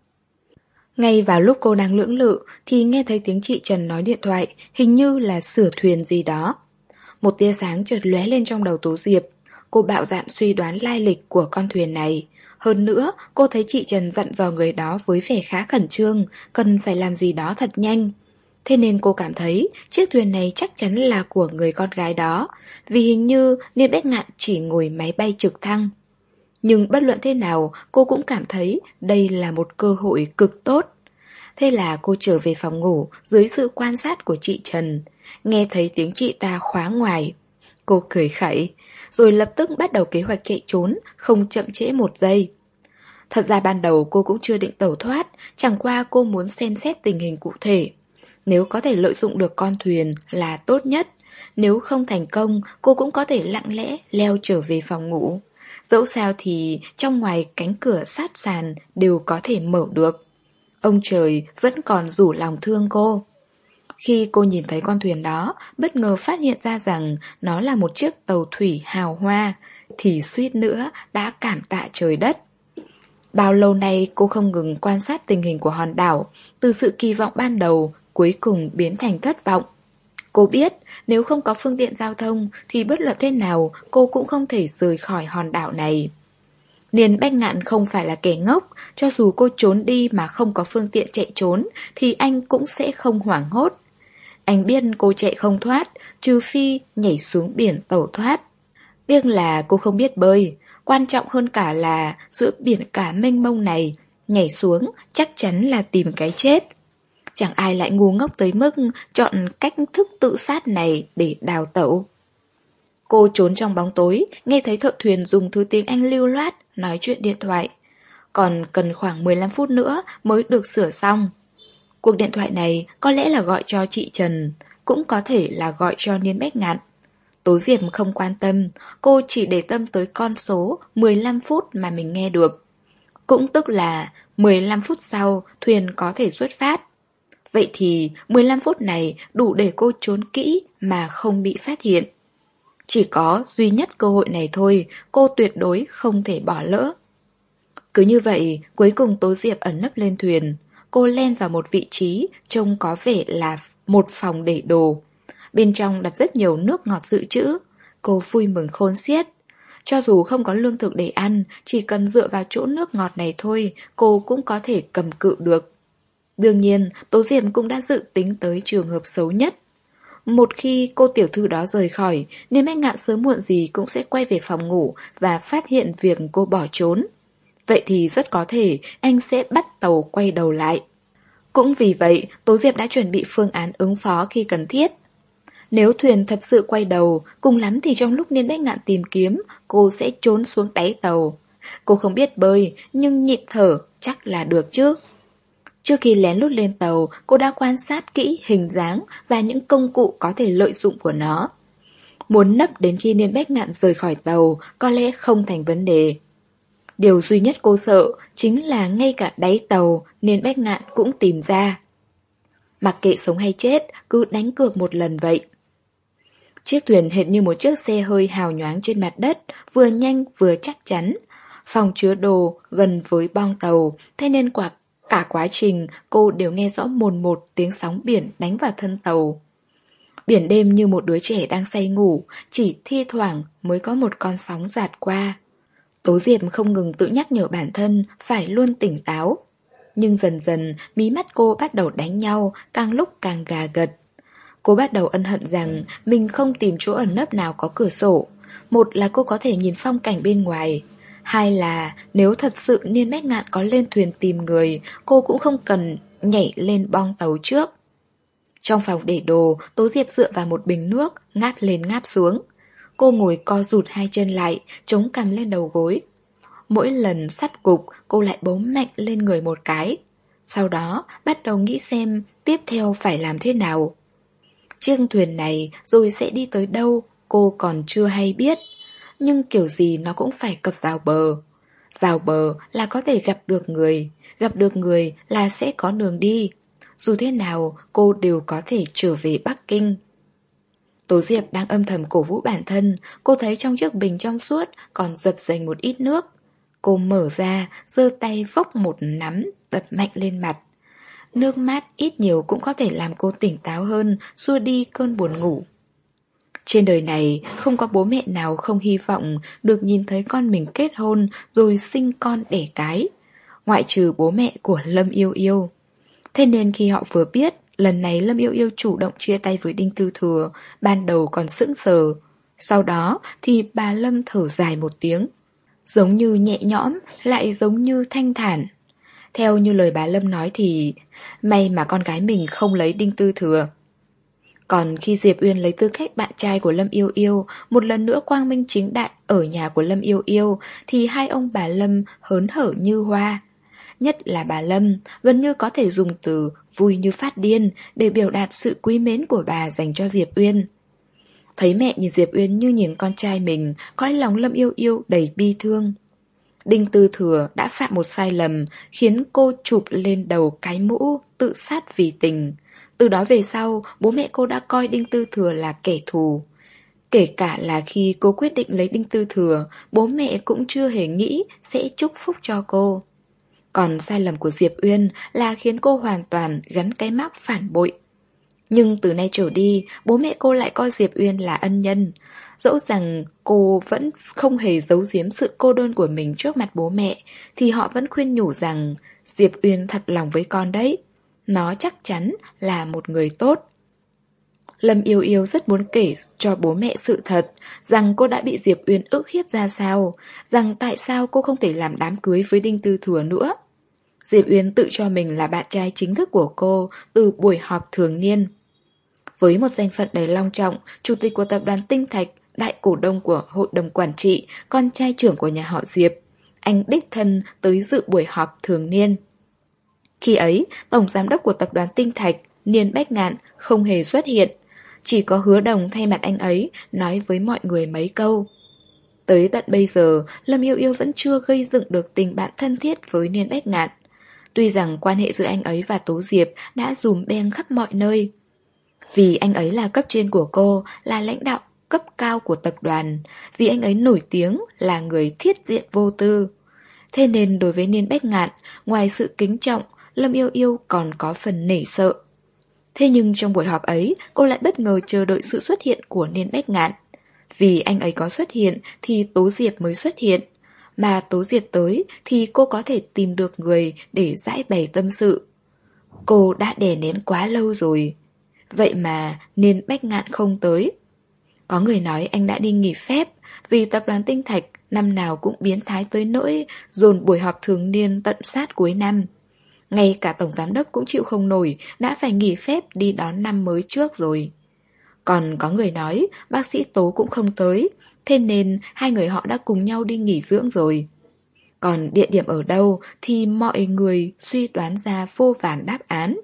Ngay vào lúc cô đang lưỡng lự thì nghe thấy tiếng chị Trần nói điện thoại, hình như là sửa thuyền gì đó. Một tia sáng chợt lóe lên trong đầu Tố Diệp. Cô bạo dạn suy đoán lai lịch của con thuyền này. Hơn nữa, cô thấy chị Trần dặn dò người đó với vẻ khá khẩn trương, cần phải làm gì đó thật nhanh. Thế nên cô cảm thấy chiếc thuyền này chắc chắn là của người con gái đó, vì hình như Niên Bách Ngạn chỉ ngồi máy bay trực thăng. Nhưng bất luận thế nào, cô cũng cảm thấy đây là một cơ hội cực tốt. Thế là cô trở về phòng ngủ dưới sự quan sát của chị Trần, nghe thấy tiếng chị ta khóa ngoài. Cô cười khẩy, rồi lập tức bắt đầu kế hoạch chạy trốn, không chậm trễ một giây. Thật ra ban đầu cô cũng chưa định tẩu thoát, chẳng qua cô muốn xem xét tình hình cụ thể. Nếu có thể lợi dụng được con thuyền là tốt nhất, nếu không thành công cô cũng có thể lặng lẽ leo trở về phòng ngủ. Dẫu sao thì trong ngoài cánh cửa sát sàn đều có thể mở được. Ông trời vẫn còn rủ lòng thương cô. Khi cô nhìn thấy con thuyền đó, bất ngờ phát hiện ra rằng nó là một chiếc tàu thủy hào hoa, thì suýt nữa đã cảm tạ trời đất. Bao lâu nay cô không ngừng quan sát tình hình của hòn đảo, từ sự kỳ vọng ban đầu cuối cùng biến thành thất vọng. Cô biết nếu không có phương tiện giao thông thì bất luận thế nào cô cũng không thể rời khỏi hòn đảo này. Niên Bách Ngạn không phải là kẻ ngốc, cho dù cô trốn đi mà không có phương tiện chạy trốn thì anh cũng sẽ không hoảng hốt. Anh biết cô chạy không thoát, trừ phi nhảy xuống biển tẩu thoát. Tiếc là cô không biết bơi, quan trọng hơn cả là giữa biển cả mênh mông này, nhảy xuống chắc chắn là tìm cái chết. Chẳng ai lại ngu ngốc tới mức chọn cách thức tự sát này để đào tẩu. Cô trốn trong bóng tối, nghe thấy thợ thuyền dùng thứ tiếng Anh lưu loát nói chuyện điện thoại. Còn cần khoảng mười lăm phút nữa mới được sửa xong. Cuộc điện thoại này có lẽ là gọi cho chị Trần, cũng có thể là gọi cho Niên Bách Ngạn. Tố Diệp không quan tâm, cô chỉ để tâm tới con số mười lăm phút mà mình nghe được. Cũng tức là mười lăm phút sau thuyền có thể xuất phát. Vậy thì mười lăm phút này đủ để cô trốn kỹ mà không bị phát hiện. Chỉ có duy nhất cơ hội này thôi, cô tuyệt đối không thể bỏ lỡ. Cứ như vậy, cuối cùng Tố Diệp ẩn nấp lên thuyền. Cô len vào một vị trí trông có vẻ là một phòng để đồ. Bên trong đặt rất nhiều nước ngọt dự trữ. Cô vui mừng khôn xiết. Cho dù không có lương thực để ăn, chỉ cần dựa vào chỗ nước ngọt này thôi, cô cũng có thể cầm cự được. Đương nhiên, Tố Diệp cũng đã dự tính tới trường hợp xấu nhất. Một khi cô tiểu thư đó rời khỏi, Niên Bách Ngạn sớm muộn gì cũng sẽ quay về phòng ngủ và phát hiện việc cô bỏ trốn. Vậy thì rất có thể anh sẽ bắt tàu quay đầu lại. Cũng vì vậy, Tố Diệp đã chuẩn bị phương án ứng phó khi cần thiết. Nếu thuyền thật sự quay đầu, cùng lắm thì trong lúc Niên Bách Ngạn tìm kiếm, cô sẽ trốn xuống đáy tàu. Cô không biết bơi, nhưng nhịn thở chắc là được chứ. Trước khi lén lút lên tàu, cô đã quan sát kỹ hình dáng và những công cụ có thể lợi dụng của nó. Muốn nấp đến khi Niên Bách Ngạn rời khỏi tàu có lẽ không thành vấn đề. Điều duy nhất cô sợ chính là ngay cả đáy tàu Niên Bách Ngạn cũng tìm ra. Mặc kệ sống hay chết, cứ đánh cược một lần vậy. Chiếc thuyền hệt như một chiếc xe hơi hào nhoáng trên mặt đất, vừa nhanh vừa chắc chắn. Phòng chứa đồ gần với boong tàu, thế nên quả, cả quá trình cô đều nghe rõ mồn một tiếng sóng biển đánh vào thân tàu. Biển đêm như một đứa trẻ đang say ngủ, chỉ thi thoảng mới có một con sóng dạt qua. Tố Diệp không ngừng tự nhắc nhở bản thân phải luôn tỉnh táo. Nhưng dần dần mí mắt cô bắt đầu đánh nhau, càng lúc càng gà gật. Cô bắt đầu ân hận rằng mình không tìm chỗ ẩn nấp nào có cửa sổ. Một là cô có thể nhìn phong cảnh bên ngoài. Hai là nếu thật sự Niên Bách Ngạn có lên thuyền tìm người, cô cũng không cần nhảy lên boong tàu trước. Trong phòng để đồ, Tố Diệp dựa vào một bình nước, ngáp lên ngáp xuống. Cô ngồi co rụt hai chân lại, chống cằm lên đầu gối. Mỗi lần sắp gục, cô lại bấu mạnh lên người một cái. Sau đó, bắt đầu nghĩ xem tiếp theo phải làm thế nào. Chiếc thuyền này rồi sẽ đi tới đâu, cô còn chưa hay biết. Nhưng kiểu gì nó cũng phải cập vào bờ. Vào bờ là có thể gặp được người, gặp được người là sẽ có đường đi. Dù thế nào, cô đều có thể trở về Bắc Kinh. Tố Diệp đang âm thầm cổ vũ bản thân, cô thấy trong chiếc bình trong suốt còn dập dềnh một ít nước. Cô mở ra, giơ tay vốc một nắm, đập mạnh lên mặt. Nước mát ít nhiều cũng có thể làm cô tỉnh táo hơn, xua đi cơn buồn ngủ. Trên đời này không có bố mẹ nào không hy vọng được nhìn thấy con mình kết hôn rồi sinh con đẻ cái, ngoại trừ bố mẹ của Lâm Yêu Yêu. Thế nên khi họ vừa biết lần này Lâm Yêu Yêu chủ động chia tay với Đinh Tư Thừa, ban đầu còn sững sờ. Sau đó thì bà Lâm thở dài một tiếng, giống như nhẹ nhõm, lại giống như thanh thản. Theo như lời bà Lâm nói thì may mà con gái mình không lấy Đinh Tư Thừa. Còn khi Diệp Uyên lấy tư cách bạn trai của Lâm Yêu Yêu, một lần nữa quang minh chính đại ở nhà của Lâm Yêu Yêu, thì hai ông bà Lâm hớn hở như hoa. Nhất là bà Lâm, gần như có thể dùng từ vui như phát điên để biểu đạt sự quý mến của bà dành cho Diệp Uyên. Thấy mẹ nhìn Diệp Uyên như nhìn con trai mình, cõi lòng Lâm Yêu Yêu đầy bi thương. Đinh Tư Thừa đã phạm một sai lầm, khiến cô chụp lên đầu cái mũ tự sát vì tình. Từ đó về sau, bố mẹ cô đã coi Đinh Tư Thừa là kẻ thù. Kể cả là khi cô quyết định lấy Đinh Tư Thừa, bố mẹ cũng chưa hề nghĩ sẽ chúc phúc cho cô. Còn sai lầm của Diệp Uyên là khiến cô hoàn toàn gắn cái mác phản bội. Nhưng từ nay trở đi, bố mẹ cô lại coi Diệp Uyên là ân nhân. Dẫu rằng cô vẫn không hề giấu giếm sự cô đơn của mình trước mặt bố mẹ, thì họ vẫn khuyên nhủ rằng Diệp Uyên thật lòng với con đấy. Nó chắc chắn là một người tốt. Lâm Yêu Yêu rất muốn kể cho bố mẹ sự thật, rằng cô đã bị Diệp Uyên ức hiếp ra sao, rằng tại sao cô không thể làm đám cưới với Đinh Tư Thừa nữa. Diệp Uyên tự cho mình là bạn trai chính thức của cô từ buổi họp thường niên. Với một danh phận đầy long trọng, chủ tịch của tập đoàn Tinh Thạch, đại cổ đông của hội đồng quản trị, con trai trưởng của nhà họ Diệp, anh đích thân tới dự buổi họp thường niên. Khi ấy, tổng giám đốc của tập đoàn Tinh Thạch, Niên Bách Ngạn, không hề xuất hiện. Chỉ có Hứa Đồng thay mặt anh ấy nói với mọi người mấy câu. Tới tận bây giờ, Lâm Yêu Yêu vẫn chưa gây dựng được tình bạn thân thiết với Niên Bách Ngạn. Tuy rằng quan hệ giữa anh ấy và Tố Diệp đã dùm beng khắp mọi nơi. Vì anh ấy là cấp trên của cô, là lãnh đạo cấp cao của tập đoàn, vì anh ấy nổi tiếng là người thiết diện vô tư. Thế nên đối với Niên Bách Ngạn, ngoài sự kính trọng, Lâm Yêu Yêu còn có phần nể sợ. Thế nhưng trong buổi họp ấy, cô lại bất ngờ chờ đợi sự xuất hiện của Niên Bách Ngạn. Vì anh ấy có xuất hiện thì Tố Diệp mới xuất hiện. Mà Tố Diệp tới thì cô có thể tìm được người để giải bày tâm sự. Cô đã đè nén quá lâu rồi. Vậy mà Niên Bách Ngạn không tới. Có người nói anh đã đi nghỉ phép, vì tập đoàn Tinh Thạch năm nào cũng biến thái tới nỗi dồn buổi họp thường niên tận sát cuối năm. Ngay cả tổng giám đốc cũng chịu không nổi, đã phải nghỉ phép đi đón năm mới trước rồi. Còn có người nói bác sĩ Tố cũng không tới, thế nên hai người họ đã cùng nhau đi nghỉ dưỡng rồi. Còn địa điểm ở đâu thì mọi người suy đoán ra vô vàn đáp án.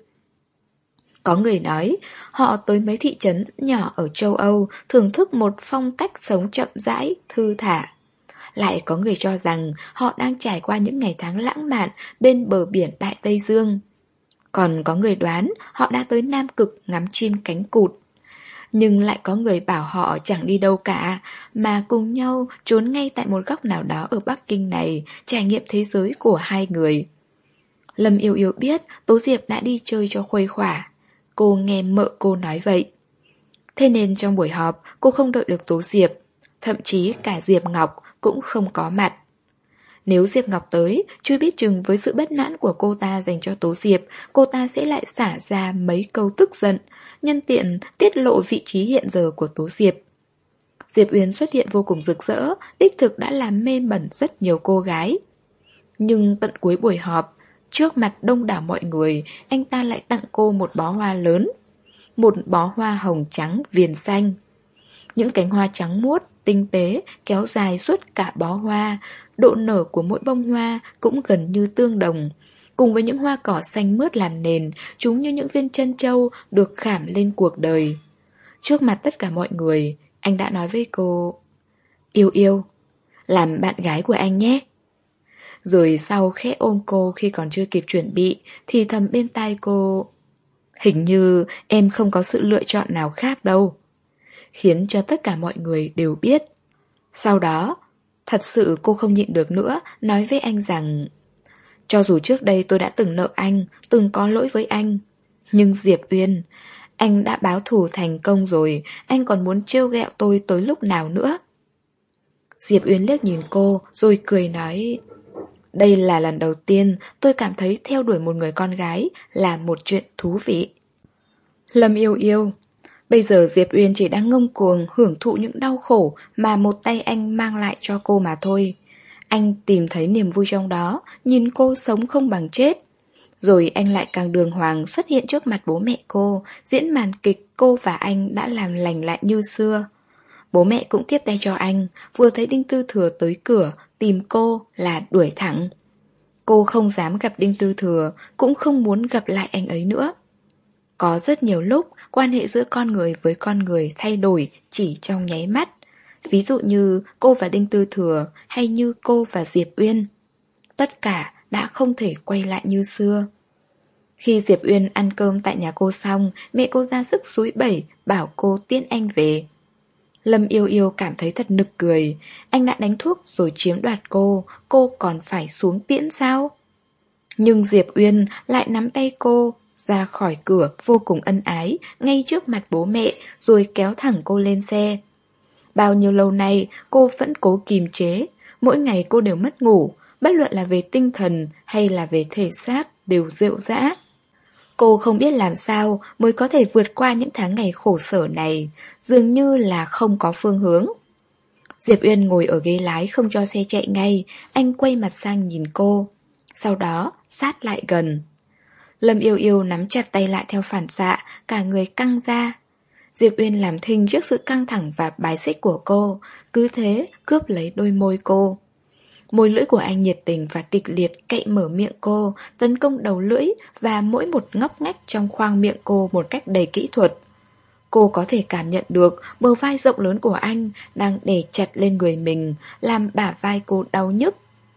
Có người nói họ tới mấy thị trấn nhỏ ở châu Âu thưởng thức một phong cách sống chậm rãi, thư thả. Lại có người cho rằng họ đang trải qua những ngày tháng lãng mạn bên bờ biển Đại Tây Dương. Còn có người đoán họ đã tới Nam Cực ngắm chim cánh cụt. Nhưng lại có người bảo họ chẳng đi đâu cả, mà cùng nhau trốn ngay tại một góc nào đó ở Bắc Kinh này, trải nghiệm thế giới của hai người. Lâm Yêu Yêu biết Tố Diệp đã đi chơi cho khuây khỏa. Cô nghe mợ cô nói vậy. Thế nên trong buổi họp cô không đợi được Tố Diệp. Thậm chí cả Diệp Ngọc cũng không có mặt. Nếu Diệp Ngọc tới, chưa biết chừng với sự bất mãn của cô ta dành cho Tố Diệp, cô ta sẽ lại xả ra mấy câu tức giận, nhân tiện tiết lộ vị trí hiện giờ của Tố Diệp. Diệp Uyên xuất hiện vô cùng rực rỡ, đích thực đã làm mê mẩn rất nhiều cô gái. Nhưng tận cuối buổi họp, trước mặt đông đảo mọi người, anh ta lại tặng cô một bó hoa lớn. Một bó hoa hồng trắng viền xanh. Những cánh hoa trắng muốt, tinh tế, kéo dài suốt cả bó hoa. Độ nở của mỗi bông hoa cũng gần như tương đồng. Cùng với những hoa cỏ xanh mướt làm nền, chúng như những viên trân châu được khảm lên cuộc đời. Trước mặt tất cả mọi người, anh đã nói với cô: Yêu Yêu, làm bạn gái của anh nhé. Rồi sau khẽ ôm cô khi còn chưa kịp chuẩn bị, thì thầm bên tai cô: Hình như em không có sự lựa chọn nào khác đâu. Khiến cho tất cả mọi người đều biết. Sau đó, thật sự cô không nhịn được nữa, nói với anh rằng: Cho dù trước đây tôi đã từng nợ anh, từng có lỗi với anh, nhưng Diệp Uyên, anh đã báo thù thành công rồi, anh còn muốn trêu ghẹo tôi tới lúc nào nữa? Diệp Uyên liếc nhìn cô, rồi cười nói: Đây là lần đầu tiên tôi cảm thấy theo đuổi một người con gái là một chuyện thú vị. Lâm Yêu Yêu, bây giờ Diệp Uyên chỉ đang ngông cuồng hưởng thụ những đau khổ mà một tay anh mang lại cho cô mà thôi. Anh tìm thấy niềm vui trong đó, nhìn cô sống không bằng chết. Rồi anh lại càng đường hoàng xuất hiện trước mặt bố mẹ cô, diễn màn kịch cô và anh đã làm lành lại như xưa. Bố mẹ cũng tiếp tay cho anh, vừa thấy Đinh Tư Thừa tới cửa, tìm cô là đuổi thẳng. Cô không dám gặp Đinh Tư Thừa, cũng không muốn gặp lại anh ấy nữa. Có rất nhiều lúc, quan hệ giữa con người với con người thay đổi chỉ trong nháy mắt. Ví dụ như cô và Đinh Tư Thừa, hay như cô và Diệp Uyên. Tất cả đã không thể quay lại như xưa. Khi Diệp Uyên ăn cơm tại nhà cô xong, mẹ cô ra sức xúi bẩy, bảo cô tiễn anh về. Lâm Yêu Yêu cảm thấy thật nực cười. Anh đã đánh thuốc rồi chiếm đoạt cô, cô còn phải xuống tiễn sao? Nhưng Diệp Uyên lại nắm tay cô ra khỏi cửa vô cùng ân ái, ngay trước mặt bố mẹ, rồi kéo thẳng cô lên xe. Bao nhiêu lâu nay cô vẫn cố kìm chế. Mỗi ngày cô đều mất ngủ, bất luận là về tinh thần hay là về thể xác đều rệu rã. Cô không biết làm sao mới có thể vượt qua những tháng ngày khổ sở này, dường như là không có phương hướng. Diệp Uyên ngồi ở ghế lái không cho xe chạy ngay, anh quay mặt sang nhìn cô. Sau đó sát lại gần. Lâm Yêu Yêu nắm chặt tay lại theo phản xạ, cả người căng ra. Diệp Uyên làm thinh trước sự căng thẳng và bài xích của cô, cứ thế cướp lấy đôi môi cô. Môi lưỡi của anh nhiệt tình và kịch liệt cậy mở miệng cô, tấn công đầu lưỡi và mỗi một ngóc ngách trong khoang miệng cô một cách đầy kỹ thuật. Cô có thể cảm nhận được bờ vai rộng lớn của anh đang đè chặt lên người mình, làm bả vai cô đau nhức.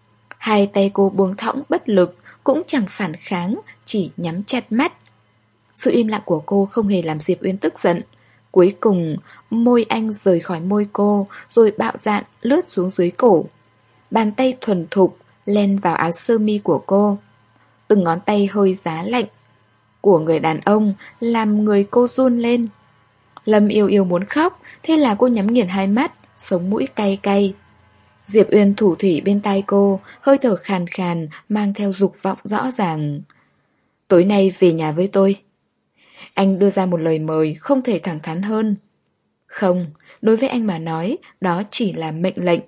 Hai tay cô buông thõng bất lực, cũng chẳng phản kháng, chỉ nhắm chặt mắt. Sự im lặng của cô không hề làm Diệp Uyên tức giận. Cuối cùng, môi anh rời khỏi môi cô, rồi bạo dạn lướt xuống dưới cổ. Bàn tay thuần thục len vào áo sơ mi của cô. Từng ngón tay hơi giá lạnh của người đàn ông làm người cô run lên. Lâm Yêu Yêu muốn khóc, thế là cô nhắm nghiền hai mắt, sống mũi cay cay. Diệp Uyên thủ thỉ bên tai cô, hơi thở khàn khàn, mang theo dục vọng rõ ràng. Tối nay về nhà với tôi. Anh đưa ra một lời mời không thể thẳng thắn hơn. Không, đối với anh mà nói, đó chỉ là mệnh lệnh.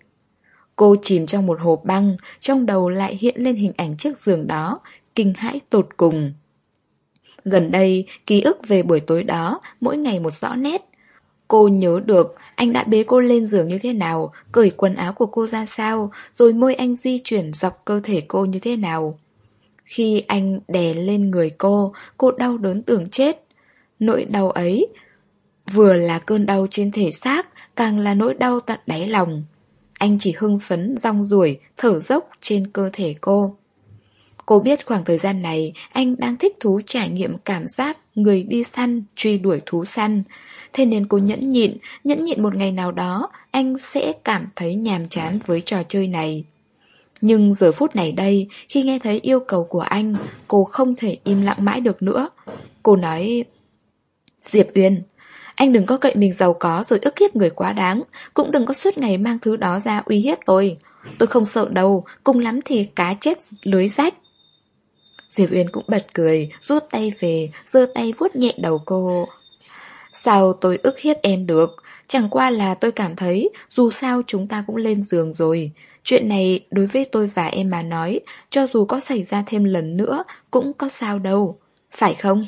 Cô chìm trong một hồ băng, trong đầu lại hiện lên hình ảnh chiếc giường đó, kinh hãi tột cùng. Gần đây, ký ức về buổi tối đó mỗi ngày một rõ nét. Cô nhớ được anh đã bế cô lên giường như thế nào, cởi quần áo của cô ra sao, rồi môi anh di chuyển dọc cơ thể cô như thế nào. Khi anh đè lên người cô, cô đau đớn tưởng chết. Nỗi đau ấy vừa là cơn đau trên thể xác, càng là nỗi đau tận đáy lòng. Anh chỉ hưng phấn, rong ruổi, thở dốc trên cơ thể cô. Cô biết khoảng thời gian này anh đang thích thú trải nghiệm cảm giác người đi săn, truy đuổi thú săn. Thế nên cô nhẫn nhịn, nhẫn nhịn một ngày nào đó anh sẽ cảm thấy nhàm chán với trò chơi này. Nhưng giờ phút này đây, khi nghe thấy yêu cầu của anh, cô không thể im lặng mãi được nữa. Cô nói: Diệp Uyên, anh đừng có cậy mình giàu có rồi ức hiếp người quá đáng, cũng đừng có suốt ngày mang thứ đó ra uy hiếp tôi. Tôi không sợ đâu, cùng lắm thì cá chết lưới rách. Diệp Uyên cũng bật cười, rút tay về, giơ tay vuốt nhẹ đầu cô. Sao tôi ức hiếp em được? Chẳng qua là tôi cảm thấy dù sao chúng ta cũng lên giường rồi. Chuyện này đối với tôi và em mà nói, cho dù có xảy ra thêm lần nữa cũng có sao đâu, phải không?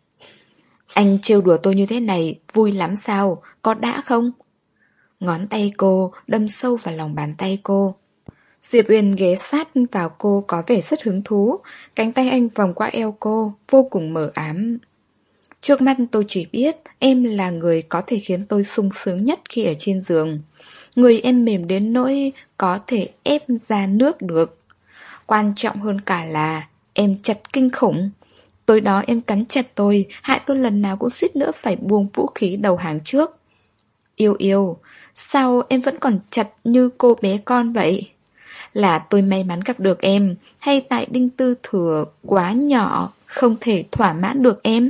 Anh trêu đùa tôi như thế này vui lắm sao? Có đã không? Ngón tay cô đâm sâu vào lòng bàn tay cô. Diệp Uyên ghé sát vào cô có vẻ rất hứng thú. Cánh tay anh vòng qua eo cô, vô cùng mờ ám. Trước mắt tôi chỉ biết em là người có thể khiến tôi sung sướng nhất khi ở trên giường. Người em mềm đến nỗi có thể ép ra nước được. Quan trọng hơn cả là em chặt kinh khủng. Tối đó em cắn chặt tôi, hại tôi lần nào cũng suýt nữa phải buông vũ khí đầu hàng trước. Yêu yêu, sao em vẫn còn chặt như cô bé con vậy? Là tôi may mắn gặp được em, hay tại Đinh Tư Thừa quá nhỏ, không thể thỏa mãn được em?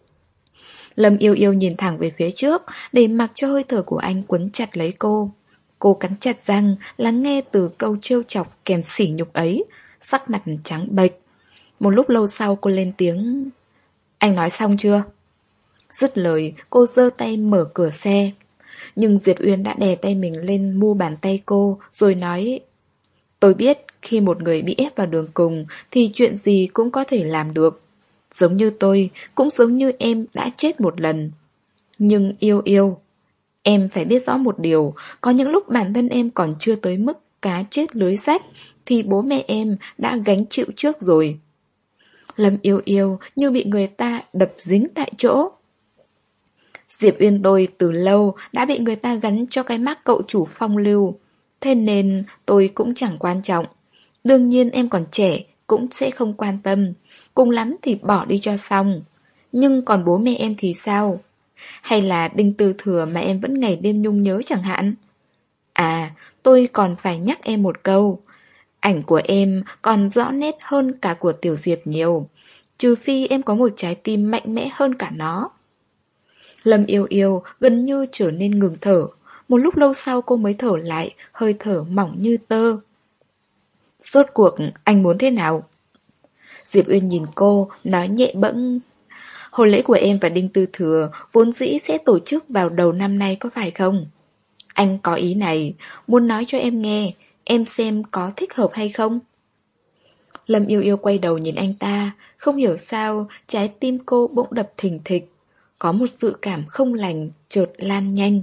Lâm Yêu Yêu nhìn thẳng về phía trước, để mặc cho hơi thở của anh quấn chặt lấy cô. Cô cắn chặt răng, lắng nghe từ câu trêu chọc kèm sỉ nhục ấy, sắc mặt trắng bệch. Một lúc lâu sau cô lên tiếng: Anh nói xong chưa? Dứt lời, cô giơ tay mở cửa xe. Nhưng Diệp Uyên đã đè tay mình lên mu bàn tay cô, rồi nói: Tôi biết khi một người bị ép vào đường cùng thì chuyện gì cũng có thể làm được. Giống như tôi, cũng giống như em đã chết một lần. Nhưng yêu yêu, em phải biết rõ một điều, có những lúc bản thân em còn chưa tới mức cá chết lưới rách, thì bố mẹ em đã gánh chịu trước rồi. Lâm Yêu Yêu như bị người ta đập dính tại chỗ. Diệp Uyên tôi từ lâu đã bị người ta gắn cho cái mác cậu chủ phong lưu. Thế nên tôi cũng chẳng quan trọng. Đương nhiên em còn trẻ, cũng sẽ không quan tâm. Cùng lắm thì bỏ đi cho xong. Nhưng còn bố mẹ em thì sao? Hay là Đinh Tư Thừa mà em vẫn ngày đêm nhung nhớ chẳng hạn? À, tôi còn phải nhắc em một câu. Ảnh của em còn rõ nét hơn cả của Tiểu Diệp nhiều. Trừ phi em có một trái tim mạnh mẽ hơn cả nó. Lâm Yêu Yêu gần như trở nên ngừng thở. Một lúc lâu sau cô mới thở lại, hơi thở mỏng như tơ. Rốt cuộc anh muốn thế nào? Diệp Uyên nhìn cô, nói nhẹ bẫng: Hôn lễ của em và Đinh Tư Thừa vốn dĩ sẽ tổ chức vào đầu năm nay có phải không? Anh có ý này, muốn nói cho em nghe, em xem có thích hợp hay không? Lâm Yêu Yêu quay đầu nhìn anh ta, không hiểu sao trái tim cô bỗng đập thình thịch. Có một dự cảm không lành chợt lan nhanh.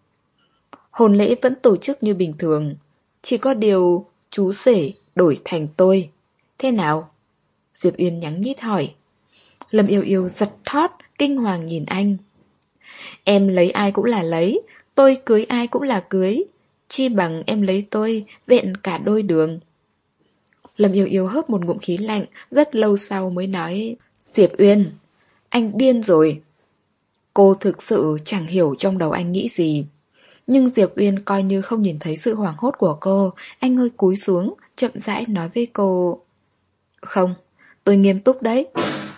Hôn lễ vẫn tổ chức như bình thường, chỉ có điều chú rể đổi thành tôi. Thế nào? Diệp Uyên nhắn nhít hỏi. Lâm Yêu Yêu giật thót, kinh hoàng nhìn anh. Em lấy ai cũng là lấy, tôi cưới ai cũng là cưới. Chi bằng em lấy tôi, vẹn cả đôi đường. Lâm Yêu Yêu hớp một ngụm khí lạnh, rất lâu sau mới nói: Diệp Uyên, anh điên rồi. Cô thực sự chẳng hiểu trong đầu anh nghĩ gì. Nhưng Diệp Uyên coi như không nhìn thấy sự hoảng hốt của cô. Anh hơi cúi xuống, chậm rãi nói với cô: Không, tôi nghiêm túc đấy.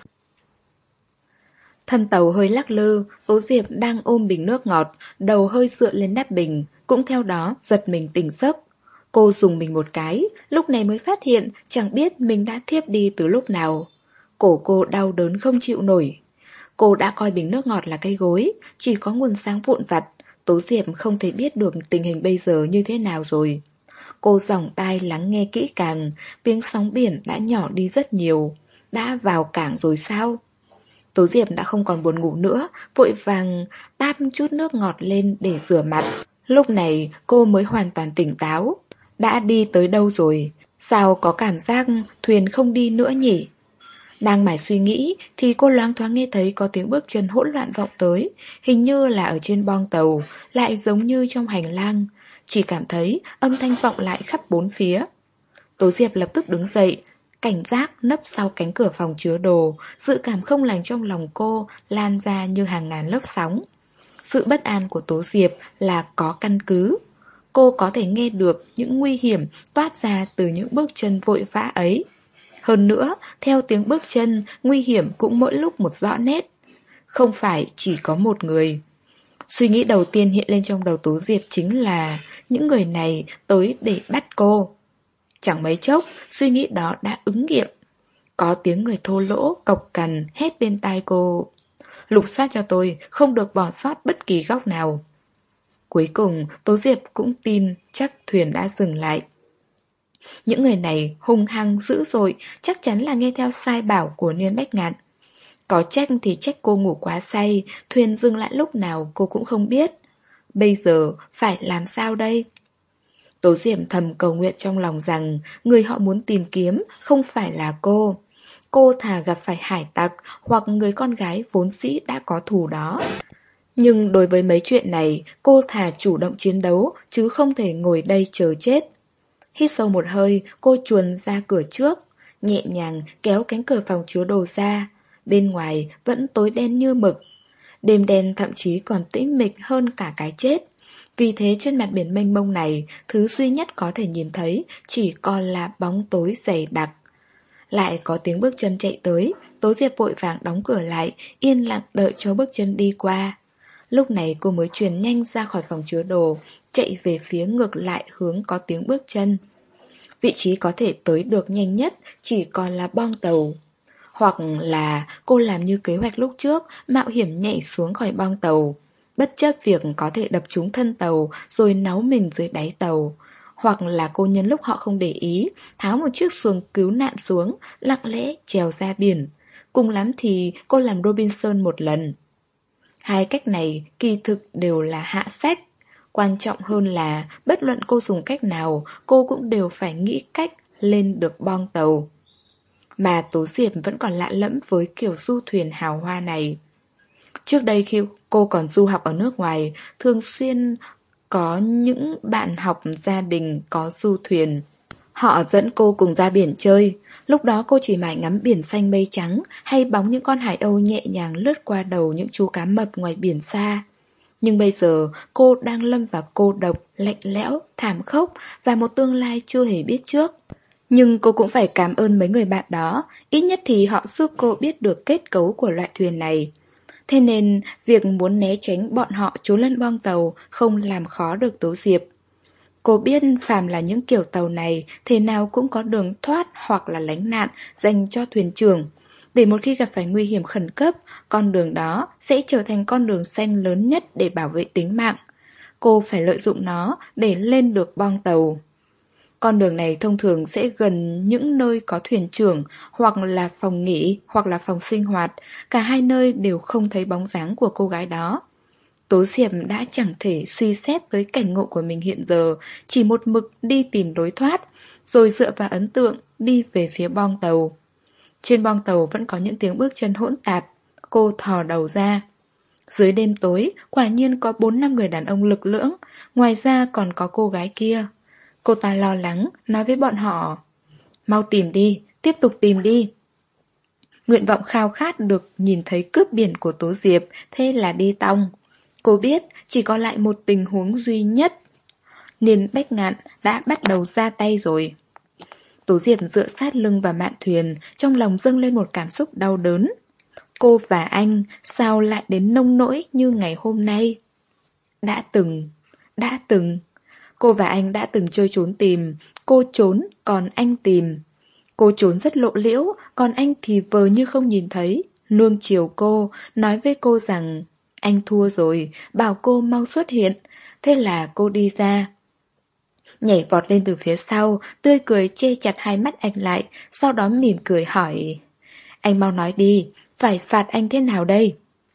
Thân tàu hơi lắc lư, Tố Diệp đang ôm bình nước ngọt, đầu hơi dựa lên nắp bình, cũng theo đó giật mình tỉnh giấc. Cô dùng mình một cái, lúc này mới phát hiện chẳng biết mình đã thiếp đi từ lúc nào. Cổ cô đau đớn không chịu nổi. Cô đã coi bình nước ngọt là cây gối, chỉ có nguồn sáng vụn vặt. Tố Diệp không thể biết được tình hình bây giờ như thế nào rồi. Cô dòng tai lắng nghe kỹ càng, tiếng sóng biển đã nhỏ đi rất nhiều. Đã vào cảng rồi sao? Tố Diệp đã không còn buồn ngủ nữa, vội vàng táp chút nước ngọt lên để rửa mặt. Lúc này cô mới hoàn toàn tỉnh táo. Đã đi tới đâu rồi? Sao có cảm giác thuyền không đi nữa nhỉ? Đang mải suy nghĩ thì cô loáng thoáng nghe thấy có tiếng bước chân hỗn loạn vọng tới. Hình như là ở trên boong tàu, lại giống như trong hành lang. Chỉ cảm thấy âm thanh vọng lại khắp bốn phía. Tố Diệp lập tức đứng dậy, cảnh giác nấp sau cánh cửa phòng chứa đồ. Dự cảm không lành trong lòng cô lan ra như hàng ngàn lớp sóng. Sự bất an của Tố Diệp là có căn cứ. Cô có thể nghe được những nguy hiểm toát ra từ những bước chân vội vã ấy. Hơn nữa, theo tiếng bước chân, nguy hiểm cũng mỗi lúc một rõ nét. Không phải chỉ có một người. Suy nghĩ đầu tiên hiện lên trong đầu Tố Diệp chính là những người này tới để bắt cô. Chẳng mấy chốc, suy nghĩ đó đã ứng nghiệm. Có tiếng người thô lỗ, cộc cằn, hét bên tai cô. Lục soát cho tôi, không được bỏ sót bất kỳ góc nào. Cuối cùng, Tố Diệp cũng tin chắc thuyền đã dừng lại. Những người này hung hăng dữ dội, chắc chắn là nghe theo sai bảo của Niên Bách Ngạn. Có trách thì trách cô ngủ quá say, thuyền dừng lại lúc nào cô cũng không biết. Bây giờ phải làm sao đây? Tố Diệp thầm cầu nguyện trong lòng rằng người họ muốn tìm kiếm không phải là cô. Cô thà gặp phải hải tặc hoặc người con gái vốn dĩ đã có thù đó. Nhưng đối với mấy chuyện này, cô thà chủ động chiến đấu chứ không thể ngồi đây chờ chết. Hít sâu một hơi, cô chuồn ra cửa trước, nhẹ nhàng kéo cánh cửa phòng chứa đồ ra. Bên ngoài vẫn tối đen như mực. Đêm đen thậm chí còn tĩnh mịch hơn cả cái chết. Vì thế trên mặt biển mênh mông này, thứ duy nhất có thể nhìn thấy chỉ còn là bóng tối dày đặc. Lại có tiếng bước chân chạy tới, Tố Diệp vội vàng đóng cửa lại, yên lặng đợi cho bước chân đi qua. Lúc này cô mới truyền nhanh ra khỏi phòng chứa đồ, chạy về phía ngược lại hướng có tiếng bước chân. Vị trí có thể tới được nhanh nhất chỉ còn là boong tàu. Hoặc là cô làm như kế hoạch lúc trước, mạo hiểm nhảy xuống khỏi boong tàu, bất chấp việc có thể đập trúng thân tàu rồi náu mình dưới đáy tàu. Hoặc là cô nhân lúc họ không để ý, tháo một chiếc xuồng cứu nạn xuống, lặng lẽ trèo ra biển. Cùng lắm thì cô làm Robinson một lần. Hai cách này kỳ thực đều là hạ sách. Quan trọng hơn là bất luận cô dùng cách nào, cô cũng đều phải nghĩ cách lên được boong tàu. Mà Tố Diệp vẫn còn lạ lẫm với kiểu du thuyền hào hoa này. Trước đây khi cô còn du học ở nước ngoài, thường xuyên có những bạn học gia đình có du thuyền. Họ dẫn cô cùng ra biển chơi. Lúc đó cô chỉ mải ngắm biển xanh mây trắng hay bóng những con hải âu nhẹ nhàng lướt qua đầu những chú cá mập ngoài biển xa. Nhưng bây giờ cô đang lâm vào cô độc, lạnh lẽo, thảm khốc và một tương lai chưa hề biết trước. Nhưng cô cũng phải cảm ơn mấy người bạn đó, ít nhất thì họ giúp cô biết được kết cấu của loại thuyền này. Thế nên việc muốn né tránh bọn họ trốn lên boong tàu không làm khó được Tố Diệp. Cô biết phàm là những kiểu tàu này thế nào cũng có đường thoát hoặc là lánh nạn dành cho thuyền trưởng. Để một khi gặp phải nguy hiểm khẩn cấp, con đường đó sẽ trở thành con đường xanh lớn nhất để bảo vệ tính mạng. Cô phải lợi dụng nó để lên được boong tàu. Con đường này thông thường sẽ gần những nơi có thuyền trưởng, hoặc là phòng nghỉ, hoặc là phòng sinh hoạt. Cả hai nơi đều không thấy bóng dáng của cô gái đó. Tố Diệp đã chẳng thể suy xét tới cảnh ngộ của mình hiện giờ, chỉ một mực đi tìm lối thoát, rồi dựa vào ấn tượng đi về phía boong tàu. Trên boong tàu vẫn có những tiếng bước chân hỗn tạp. Cô thò đầu ra. Dưới đêm tối, quả nhiên có bốn năm người đàn ông lực lưỡng, ngoài ra còn có cô gái kia. Cô ta lo lắng, nói với bọn họ: mau tìm đi, tiếp tục tìm đi. Nguyện vọng khao khát được nhìn thấy cướp biển của Tố Diệp, thế là đi tong. Cô biết chỉ có lại một tình huống duy nhất. Niên Bách Ngạn đã bắt đầu ra tay rồi. Tố Diệp dựa sát lưng vào mạn thuyền, trong lòng dâng lên một cảm xúc đau đớn. Cô và anh sao lại đến nông nỗi như ngày hôm nay? Đã từng, đã từng. Cô và anh đã từng chơi trốn tìm. Cô trốn, còn anh tìm. Cô trốn rất lộ liễu, còn anh thì vờ như không nhìn thấy, nuông chiều cô, nói với cô rằng anh thua rồi, bảo cô mau xuất hiện. Thế là cô đi ra, nhảy vọt lên từ phía sau, tươi cười che chặt hai mắt anh lại, sau đó mỉm cười hỏi: anh mau nói đi, phải phạt anh thế nào đây?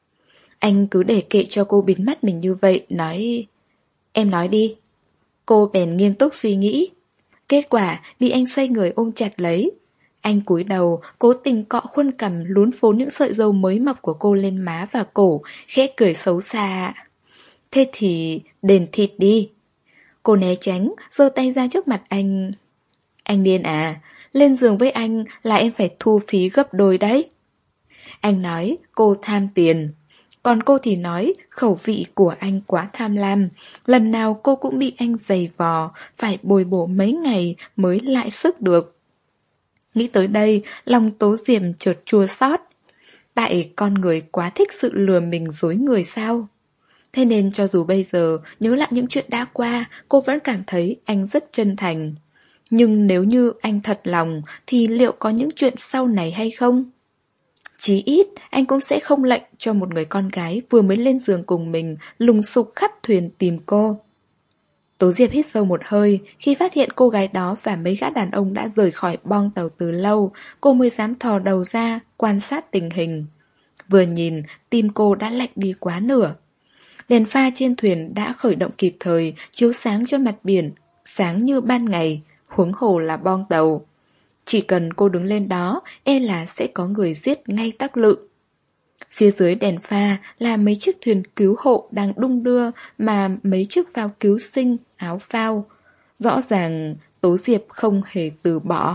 Anh cứ để kệ cho cô bịt mắt mình như vậy, nói... Em nói đi. Cô bèn nghiêm túc suy nghĩ. Kết quả bị anh xoay người ôm chặt lấy. Anh cúi đầu, cố tình cọ khuôn cằm lún phốn những sợi râu mới mọc của cô lên má và cổ, khẽ cười xấu xa. Thế thì đền thịt đi. Cô né tránh, giơ tay ra trước mặt anh. Anh điên à, lên giường với anh là em phải thu phí gấp đôi đấy. Anh nói cô tham tiền. Còn cô thì nói khẩu vị của anh quá tham lam. Lần nào cô cũng bị anh giày vò, phải bồi bổ mấy ngày mới lại sức được. Nghĩ tới đây, lòng Tố Diệp chợt chua xót. Tại con người quá thích sự lừa mình dối người sao? Thế nên cho dù bây giờ nhớ lại những chuyện đã qua, cô vẫn cảm thấy anh rất chân thành. Nhưng nếu như anh thật lòng thì liệu có những chuyện sau này hay không? Chí ít anh cũng sẽ không lệnh cho một người con gái vừa mới lên giường cùng mình lùng sục khắp thuyền tìm cô. Tố Diệp hít sâu một hơi. Khi phát hiện cô gái đó và mấy gã đàn ông đã rời khỏi bong tàu từ lâu, cô mới dám thò đầu ra quan sát tình hình. Vừa nhìn, tim cô đã lạnh đi quá nửa. Đèn pha trên thuyền đã khởi động kịp thời, chiếu sáng cho mặt biển, sáng như ban ngày, huống hồ là bong tàu. Chỉ cần cô đứng lên đó, e là sẽ có người giết ngay tắc lự. Phía dưới đèn pha là mấy chiếc thuyền cứu hộ đang đung đưa mà mấy chiếc phao cứu sinh, áo phao. Rõ ràng Tố Diệp không hề từ bỏ.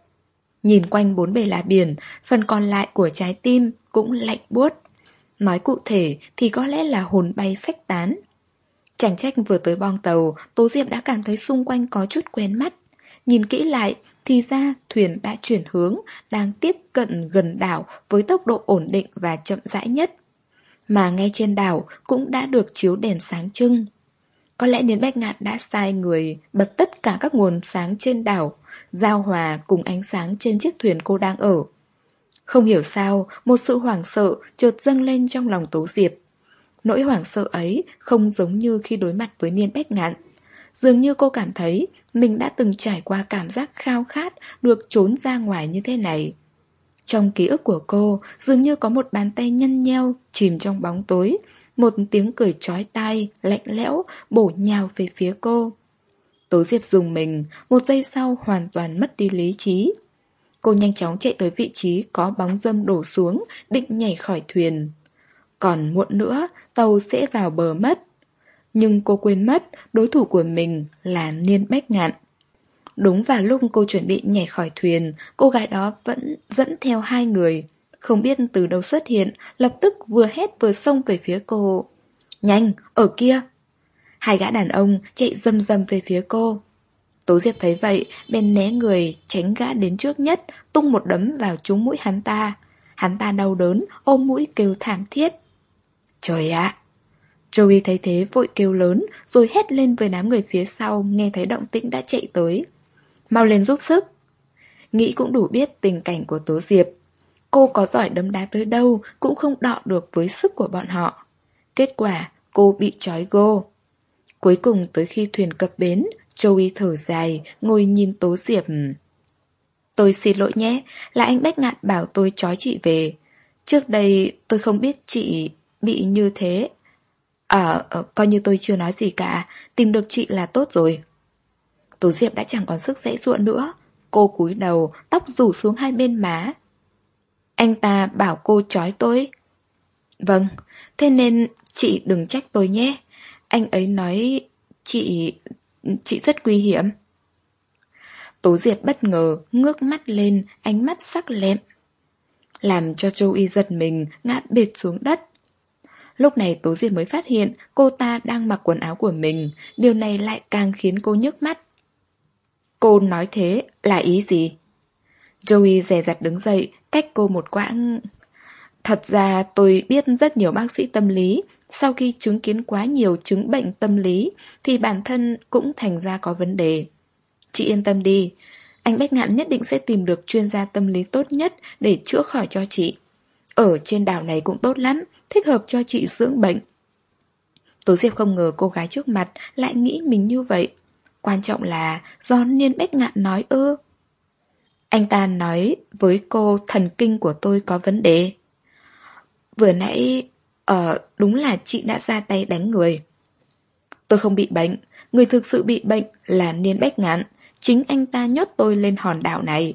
Nhìn quanh bốn bề là biển, phần còn lại của trái tim cũng lạnh buốt. Nói cụ thể thì có lẽ là hồn bay phách tán. Chẳng trách vừa tới bong tàu, Tố Diệp đã cảm thấy xung quanh có chút quen mắt. Nhìn kỹ lại, thì ra thuyền đã chuyển hướng, đang tiếp cận gần đảo với tốc độ ổn định và chậm rãi nhất. Mà ngay trên đảo cũng đã được chiếu đèn sáng trưng. Có lẽ Niến Bách Ngạn đã sai người bật tất cả các nguồn sáng trên đảo, giao hòa cùng ánh sáng trên chiếc thuyền cô đang ở. Không hiểu sao, một sự hoảng sợ chợt dâng lên trong lòng Tố Diệp. Nỗi hoảng sợ ấy không giống như khi đối mặt với Niên Bách Ngạn. Dường như cô cảm thấy mình đã từng trải qua cảm giác khao khát được trốn ra ngoài như thế này. Trong ký ức của cô, dường như có một bàn tay nhăn nheo chìm trong bóng tối, một tiếng cười chói tai, lạnh lẽo bổ nhào về phía cô. Tố Diệp dùng mình, một giây sau hoàn toàn mất đi lý trí. Cô nhanh chóng chạy tới vị trí có bóng râm đổ xuống, định nhảy khỏi thuyền. Còn muộn nữa, tàu sẽ vào bờ mất. Nhưng cô quên mất đối thủ của mình là Niên Bách Ngạn. Đúng vào lúc cô chuẩn bị nhảy khỏi thuyền, cô gái đó vẫn dẫn theo hai người. Không biết từ đâu xuất hiện, lập tức vừa hét vừa xông về phía cô. Nhanh, ở kia! Hai gã đàn ông chạy rầm rầm về phía cô. Tố Diệp thấy vậy, bèn né người, tránh gã đến trước nhất, tung một đấm vào trúng mũi hắn ta. Hắn ta đau đớn, ôm mũi kêu thảm thiết. Trời ạ! Joey thấy thế vội kêu lớn, rồi hét lên với đám người phía sau, nghe thấy động tĩnh đã chạy tới. Mau lên giúp sức! Nghĩ cũng đủ biết tình cảnh của Tố Diệp. Cô có giỏi đấm đá tới đâu cũng không đọ được với sức của bọn họ. Kết quả, cô bị trói gô. Cuối cùng tới khi thuyền cập bến, Joey thở dài, ngồi nhìn Tố Diệp. Tôi xin lỗi nhé, là anh Bách Ngạn bảo tôi trói chị về. Trước đây tôi không biết chị bị như thế. À, coi như tôi chưa nói gì cả, tìm được chị là tốt rồi. Tố Diệp đã chẳng còn sức giãy giụa nữa. Cô cúi đầu, tóc rủ xuống hai bên má. Anh ta bảo cô trói tôi. Vâng, thế nên chị đừng trách tôi nhé. Anh ấy nói chị... chị rất nguy hiểm. Tố Diệp bất ngờ, ngước mắt lên, ánh mắt sắc lẹm. Làm cho Joey giật mình, ngã bệt xuống đất. Lúc này Tố Diệp mới phát hiện cô ta đang mặc quần áo của mình. Điều này lại càng khiến cô nhức mắt. Cô nói thế là ý gì? Joey dè dặt đứng dậy, cách cô một quãng. Thật ra tôi biết rất nhiều bác sĩ tâm lý. Sau khi chứng kiến quá nhiều chứng bệnh tâm lý thì bản thân cũng thành ra có vấn đề. Chị yên tâm đi, anh Bách Ngạn nhất định sẽ tìm được chuyên gia tâm lý tốt nhất để chữa khỏi cho chị. Ở trên đảo này cũng tốt lắm, thích hợp cho chị dưỡng bệnh. Tố Diệp không ngờ cô gái trước mặt lại nghĩ mình như vậy. Quan trọng là do Niên Bách Ngạn nói ư? Anh ta nói với cô thần kinh của tôi có vấn đề. Vừa nãy... Ờ, đúng là chị đã ra tay đánh người. Tôi không bị bệnh. Người thực sự bị bệnh là Niên Bách Ngạn. Chính anh ta nhốt tôi lên hòn đảo này.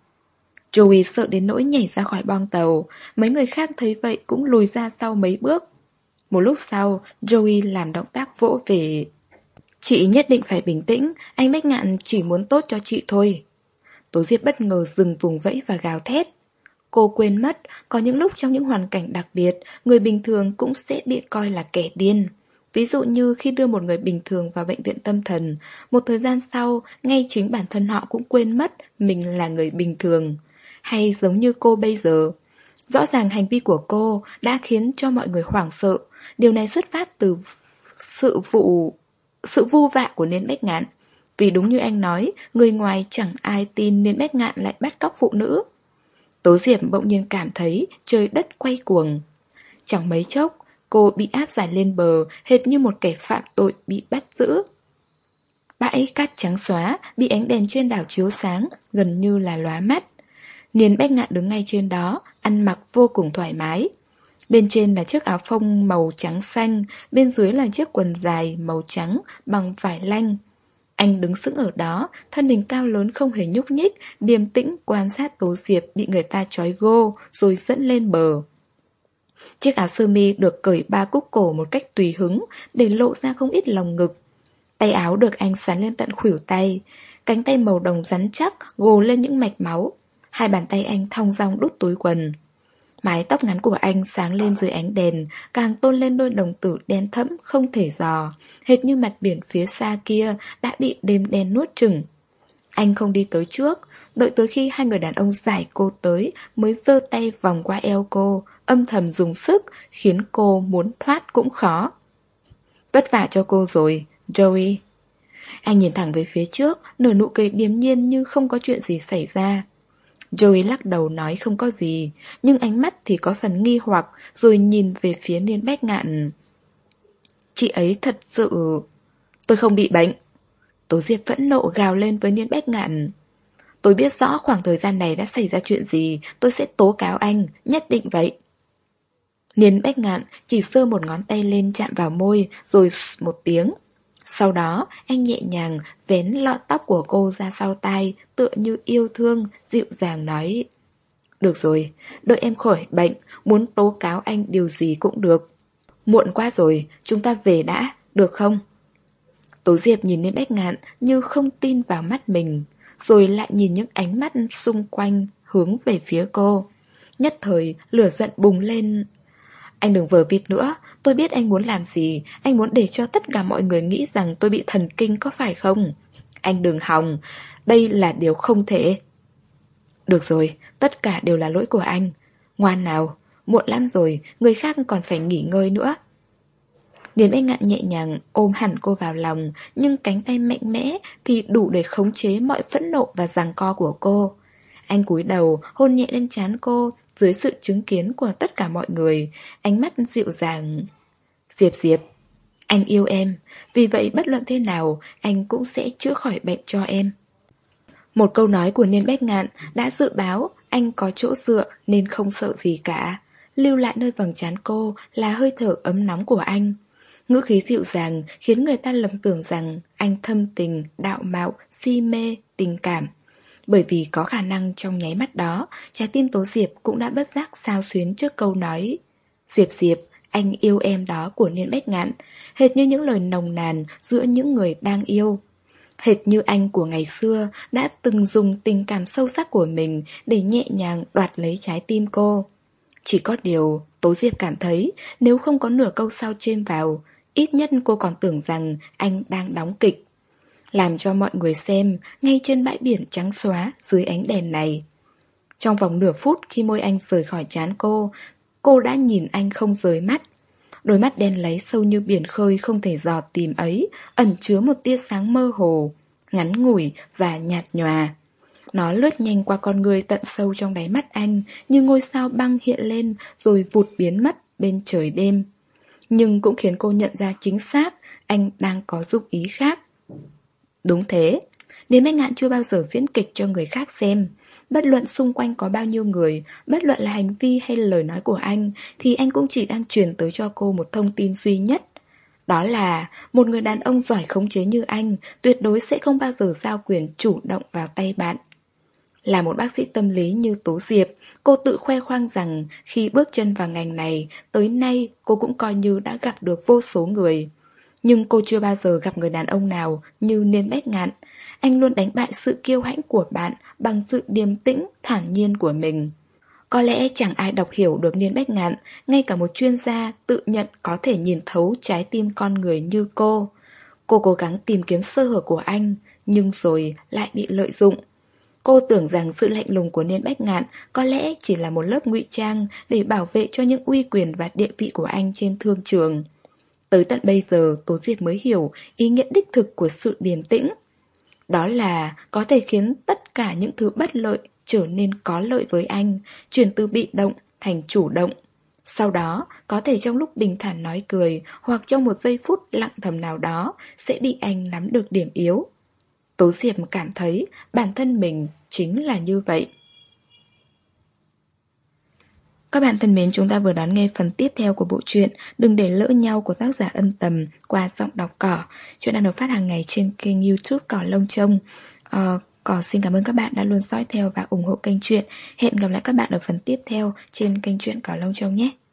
Joey sợ đến nỗi nhảy ra khỏi boong tàu. Mấy người khác thấy vậy cũng lùi ra sau mấy bước. Một lúc sau, Joey làm động tác vỗ về. Chị nhất định phải bình tĩnh. Anh Bách Ngạn chỉ muốn tốt cho chị thôi. Tố Diệp bất ngờ dừng vùng vẫy và gào thét. Cô quên mất, có những lúc trong những hoàn cảnh đặc biệt, người bình thường cũng sẽ bị coi là kẻ điên. Ví dụ như khi đưa một người bình thường vào bệnh viện tâm thần, một thời gian sau, ngay chính bản thân họ cũng quên mất mình là người bình thường. Hay giống như cô bây giờ. Rõ ràng hành vi của cô đã khiến cho mọi người hoảng sợ. Điều này xuất phát từ sự vụ... sự vu vạ của Niên Bách Ngạn. Vì đúng như anh nói, người ngoài chẳng ai tin Niên Bách Ngạn lại bắt cóc phụ nữ. Tố Diệp bỗng nhiên cảm thấy trời đất quay cuồng. Chẳng mấy chốc, cô bị áp giải lên bờ, hệt như một kẻ phạm tội bị bắt giữ. Bãi cát trắng xóa, bị ánh đèn trên đảo chiếu sáng, gần như là lóa mắt. Niên Bách Ngạn đứng ngay trên đó, ăn mặc vô cùng thoải mái. Bên trên là chiếc áo phông màu trắng xanh, bên dưới là chiếc quần dài màu trắng bằng vải lanh. Anh đứng sững ở đó, thân hình cao lớn không hề nhúc nhích, điềm tĩnh quan sát Tố Diệp bị người ta trói gô rồi dẫn lên bờ. Chiếc áo sơ mi được cởi ba cúc cổ một cách tùy hứng để lộ ra không ít lồng ngực. Tay áo được anh sắn lên tận khuỷu tay, cánh tay màu đồng rắn chắc gồ lên những mạch máu. Hai bàn tay anh thong dong đút túi quần. Mái tóc ngắn của anh sáng lên dưới ánh đèn, càng tôn lên đôi đồng tử đen thẫm không thể dò, hệt như mặt biển phía xa kia đã bị đêm đen nuốt chửng. Anh không đi tới trước, đợi tới khi hai người đàn ông giải cô tới mới giơ tay vòng qua eo cô, âm thầm dùng sức, khiến cô muốn thoát cũng khó. Vất vả cho cô rồi, Joey. Anh nhìn thẳng về phía trước, nở nụ cười điềm nhiên như không có chuyện gì xảy ra. Joey lắc đầu nói không có gì, nhưng ánh mắt thì có phần nghi hoặc, rồi nhìn về phía Niên Bách Ngạn. Chị ấy thật sự... Tôi không bị bệnh. Tố Diệp phẫn nộ gào lên với Niên Bách Ngạn. Tôi biết rõ khoảng thời gian này đã xảy ra chuyện gì, tôi sẽ tố cáo anh, nhất định vậy. Niên Bách Ngạn chỉ giơ một ngón tay lên chạm vào môi, rồi một tiếng. Sau đó, anh nhẹ nhàng vén lọn tóc của cô ra sau tai, tựa như yêu thương, dịu dàng nói. Được rồi, đợi em khỏi bệnh, muốn tố cáo anh điều gì cũng được. Muộn quá rồi, chúng ta về đã, được không? Tố Diệp nhìn Niên Bách Ngạn như không tin vào mắt mình, rồi lại nhìn những ánh mắt xung quanh hướng về phía cô. Nhất thời, lửa giận bùng lên. Anh đừng vờ vịt nữa, tôi biết anh muốn làm gì, anh muốn để cho tất cả mọi người nghĩ rằng tôi bị thần kinh có phải không? Anh đừng hòng, đây là điều không thể. Được rồi, tất cả đều là lỗi của anh. Ngoan nào, muộn lắm rồi, người khác còn phải nghỉ ngơi nữa. Niên Bách Ngạn nhẹ nhàng ôm hẳn cô vào lòng, nhưng cánh tay mạnh mẽ thì đủ để khống chế mọi phẫn nộ và giằng co của cô. Anh cúi đầu, hôn nhẹ lên trán cô, dưới sự chứng kiến của tất cả mọi người, ánh mắt dịu dàng. Diệp Diệp, anh yêu em, vì vậy bất luận thế nào, anh cũng sẽ chữa khỏi bệnh cho em. Một câu nói của Niên Bách Ngạn đã dự báo anh có chỗ dựa nên không sợ gì cả. Lưu lại nơi vầng trán cô là hơi thở ấm nóng của anh. Ngữ khí dịu dàng khiến người ta lầm tưởng rằng anh thâm tình, đạo mạo, si mê, tình cảm. Bởi vì có khả năng trong nháy mắt đó, trái tim Tố Diệp cũng đã bất giác xao xuyến trước câu nói Diệp Diệp, anh yêu em đó của Niên Bách Ngạn, hệt như những lời nồng nàn giữa những người đang yêu. Hệt như anh của ngày xưa đã từng dùng tình cảm sâu sắc của mình để nhẹ nhàng đoạt lấy trái tim cô. Chỉ có điều, Tố Diệp cảm thấy nếu không có nửa câu sau chêm vào, ít nhất cô còn tưởng rằng anh đang đóng kịch. Làm cho mọi người xem ngay trên bãi biển trắng xóa dưới ánh đèn này. Trong vòng nửa phút khi môi anh rời khỏi trán cô, cô đã nhìn anh không rời mắt. Đôi mắt đen láy sâu như biển khơi không thể dò tìm ấy, ẩn chứa một tia sáng mơ hồ, ngắn ngủi và nhạt nhòa. Nó lướt nhanh qua con người tận sâu trong đáy mắt anh, như ngôi sao băng hiện lên rồi vụt biến mất bên trời đêm. Nhưng cũng khiến cô nhận ra chính xác anh đang có dụng ý khác. Đúng thế, Niên Bách Ngạn chưa bao giờ diễn kịch cho người khác xem. Bất luận xung quanh có bao nhiêu người, bất luận là hành vi hay lời nói của anh, thì anh cũng chỉ đang truyền tới cho cô một thông tin duy nhất. Đó là một người đàn ông giỏi khống chế như anh tuyệt đối sẽ không bao giờ giao quyền chủ động vào tay bạn. Là một bác sĩ tâm lý như Tố Diệp, cô tự khoe khoang rằng khi bước chân vào ngành này, tới nay cô cũng coi như đã gặp được vô số người. Nhưng cô chưa bao giờ gặp người đàn ông nào như Niên Bách Ngạn. Anh luôn đánh bại sự kiêu hãnh của bạn bằng sự điềm tĩnh, thản nhiên của mình. Có lẽ chẳng ai đọc hiểu được Niên Bách Ngạn, ngay cả một chuyên gia tự nhận có thể nhìn thấu trái tim con người như cô. Cô cố gắng tìm kiếm sơ hở của anh, nhưng rồi lại bị lợi dụng. Cô tưởng rằng sự lạnh lùng của Niên Bách Ngạn có lẽ chỉ là một lớp ngụy trang để bảo vệ cho những uy quyền và địa vị của anh trên thương trường. Tới tận bây giờ Tố Diệp mới hiểu ý nghĩa đích thực của sự điềm tĩnh. Đó là có thể khiến tất cả những thứ bất lợi trở nên có lợi với anh, chuyển từ bị động thành chủ động. Sau đó, có thể trong lúc bình thản nói cười hoặc trong một giây phút lặng thầm nào đó sẽ bị anh nắm được điểm yếu. Tố Diệp cảm thấy bản thân mình chính là như vậy. Các bạn thân mến, chúng ta vừa đón nghe phần tiếp theo của bộ truyện Đừng để lỡ nhau của tác giả Ân Tầm qua giọng đọc Cỏ. Chuyện đang được phát hàng ngày trên kênh YouTube Cỏ Lông Trông. Ờ, Cỏ xin cảm ơn các bạn đã luôn dõi theo và ủng hộ kênh truyện. Hẹn gặp lại các bạn ở phần tiếp theo trên kênh truyện Cỏ Lông Trông nhé.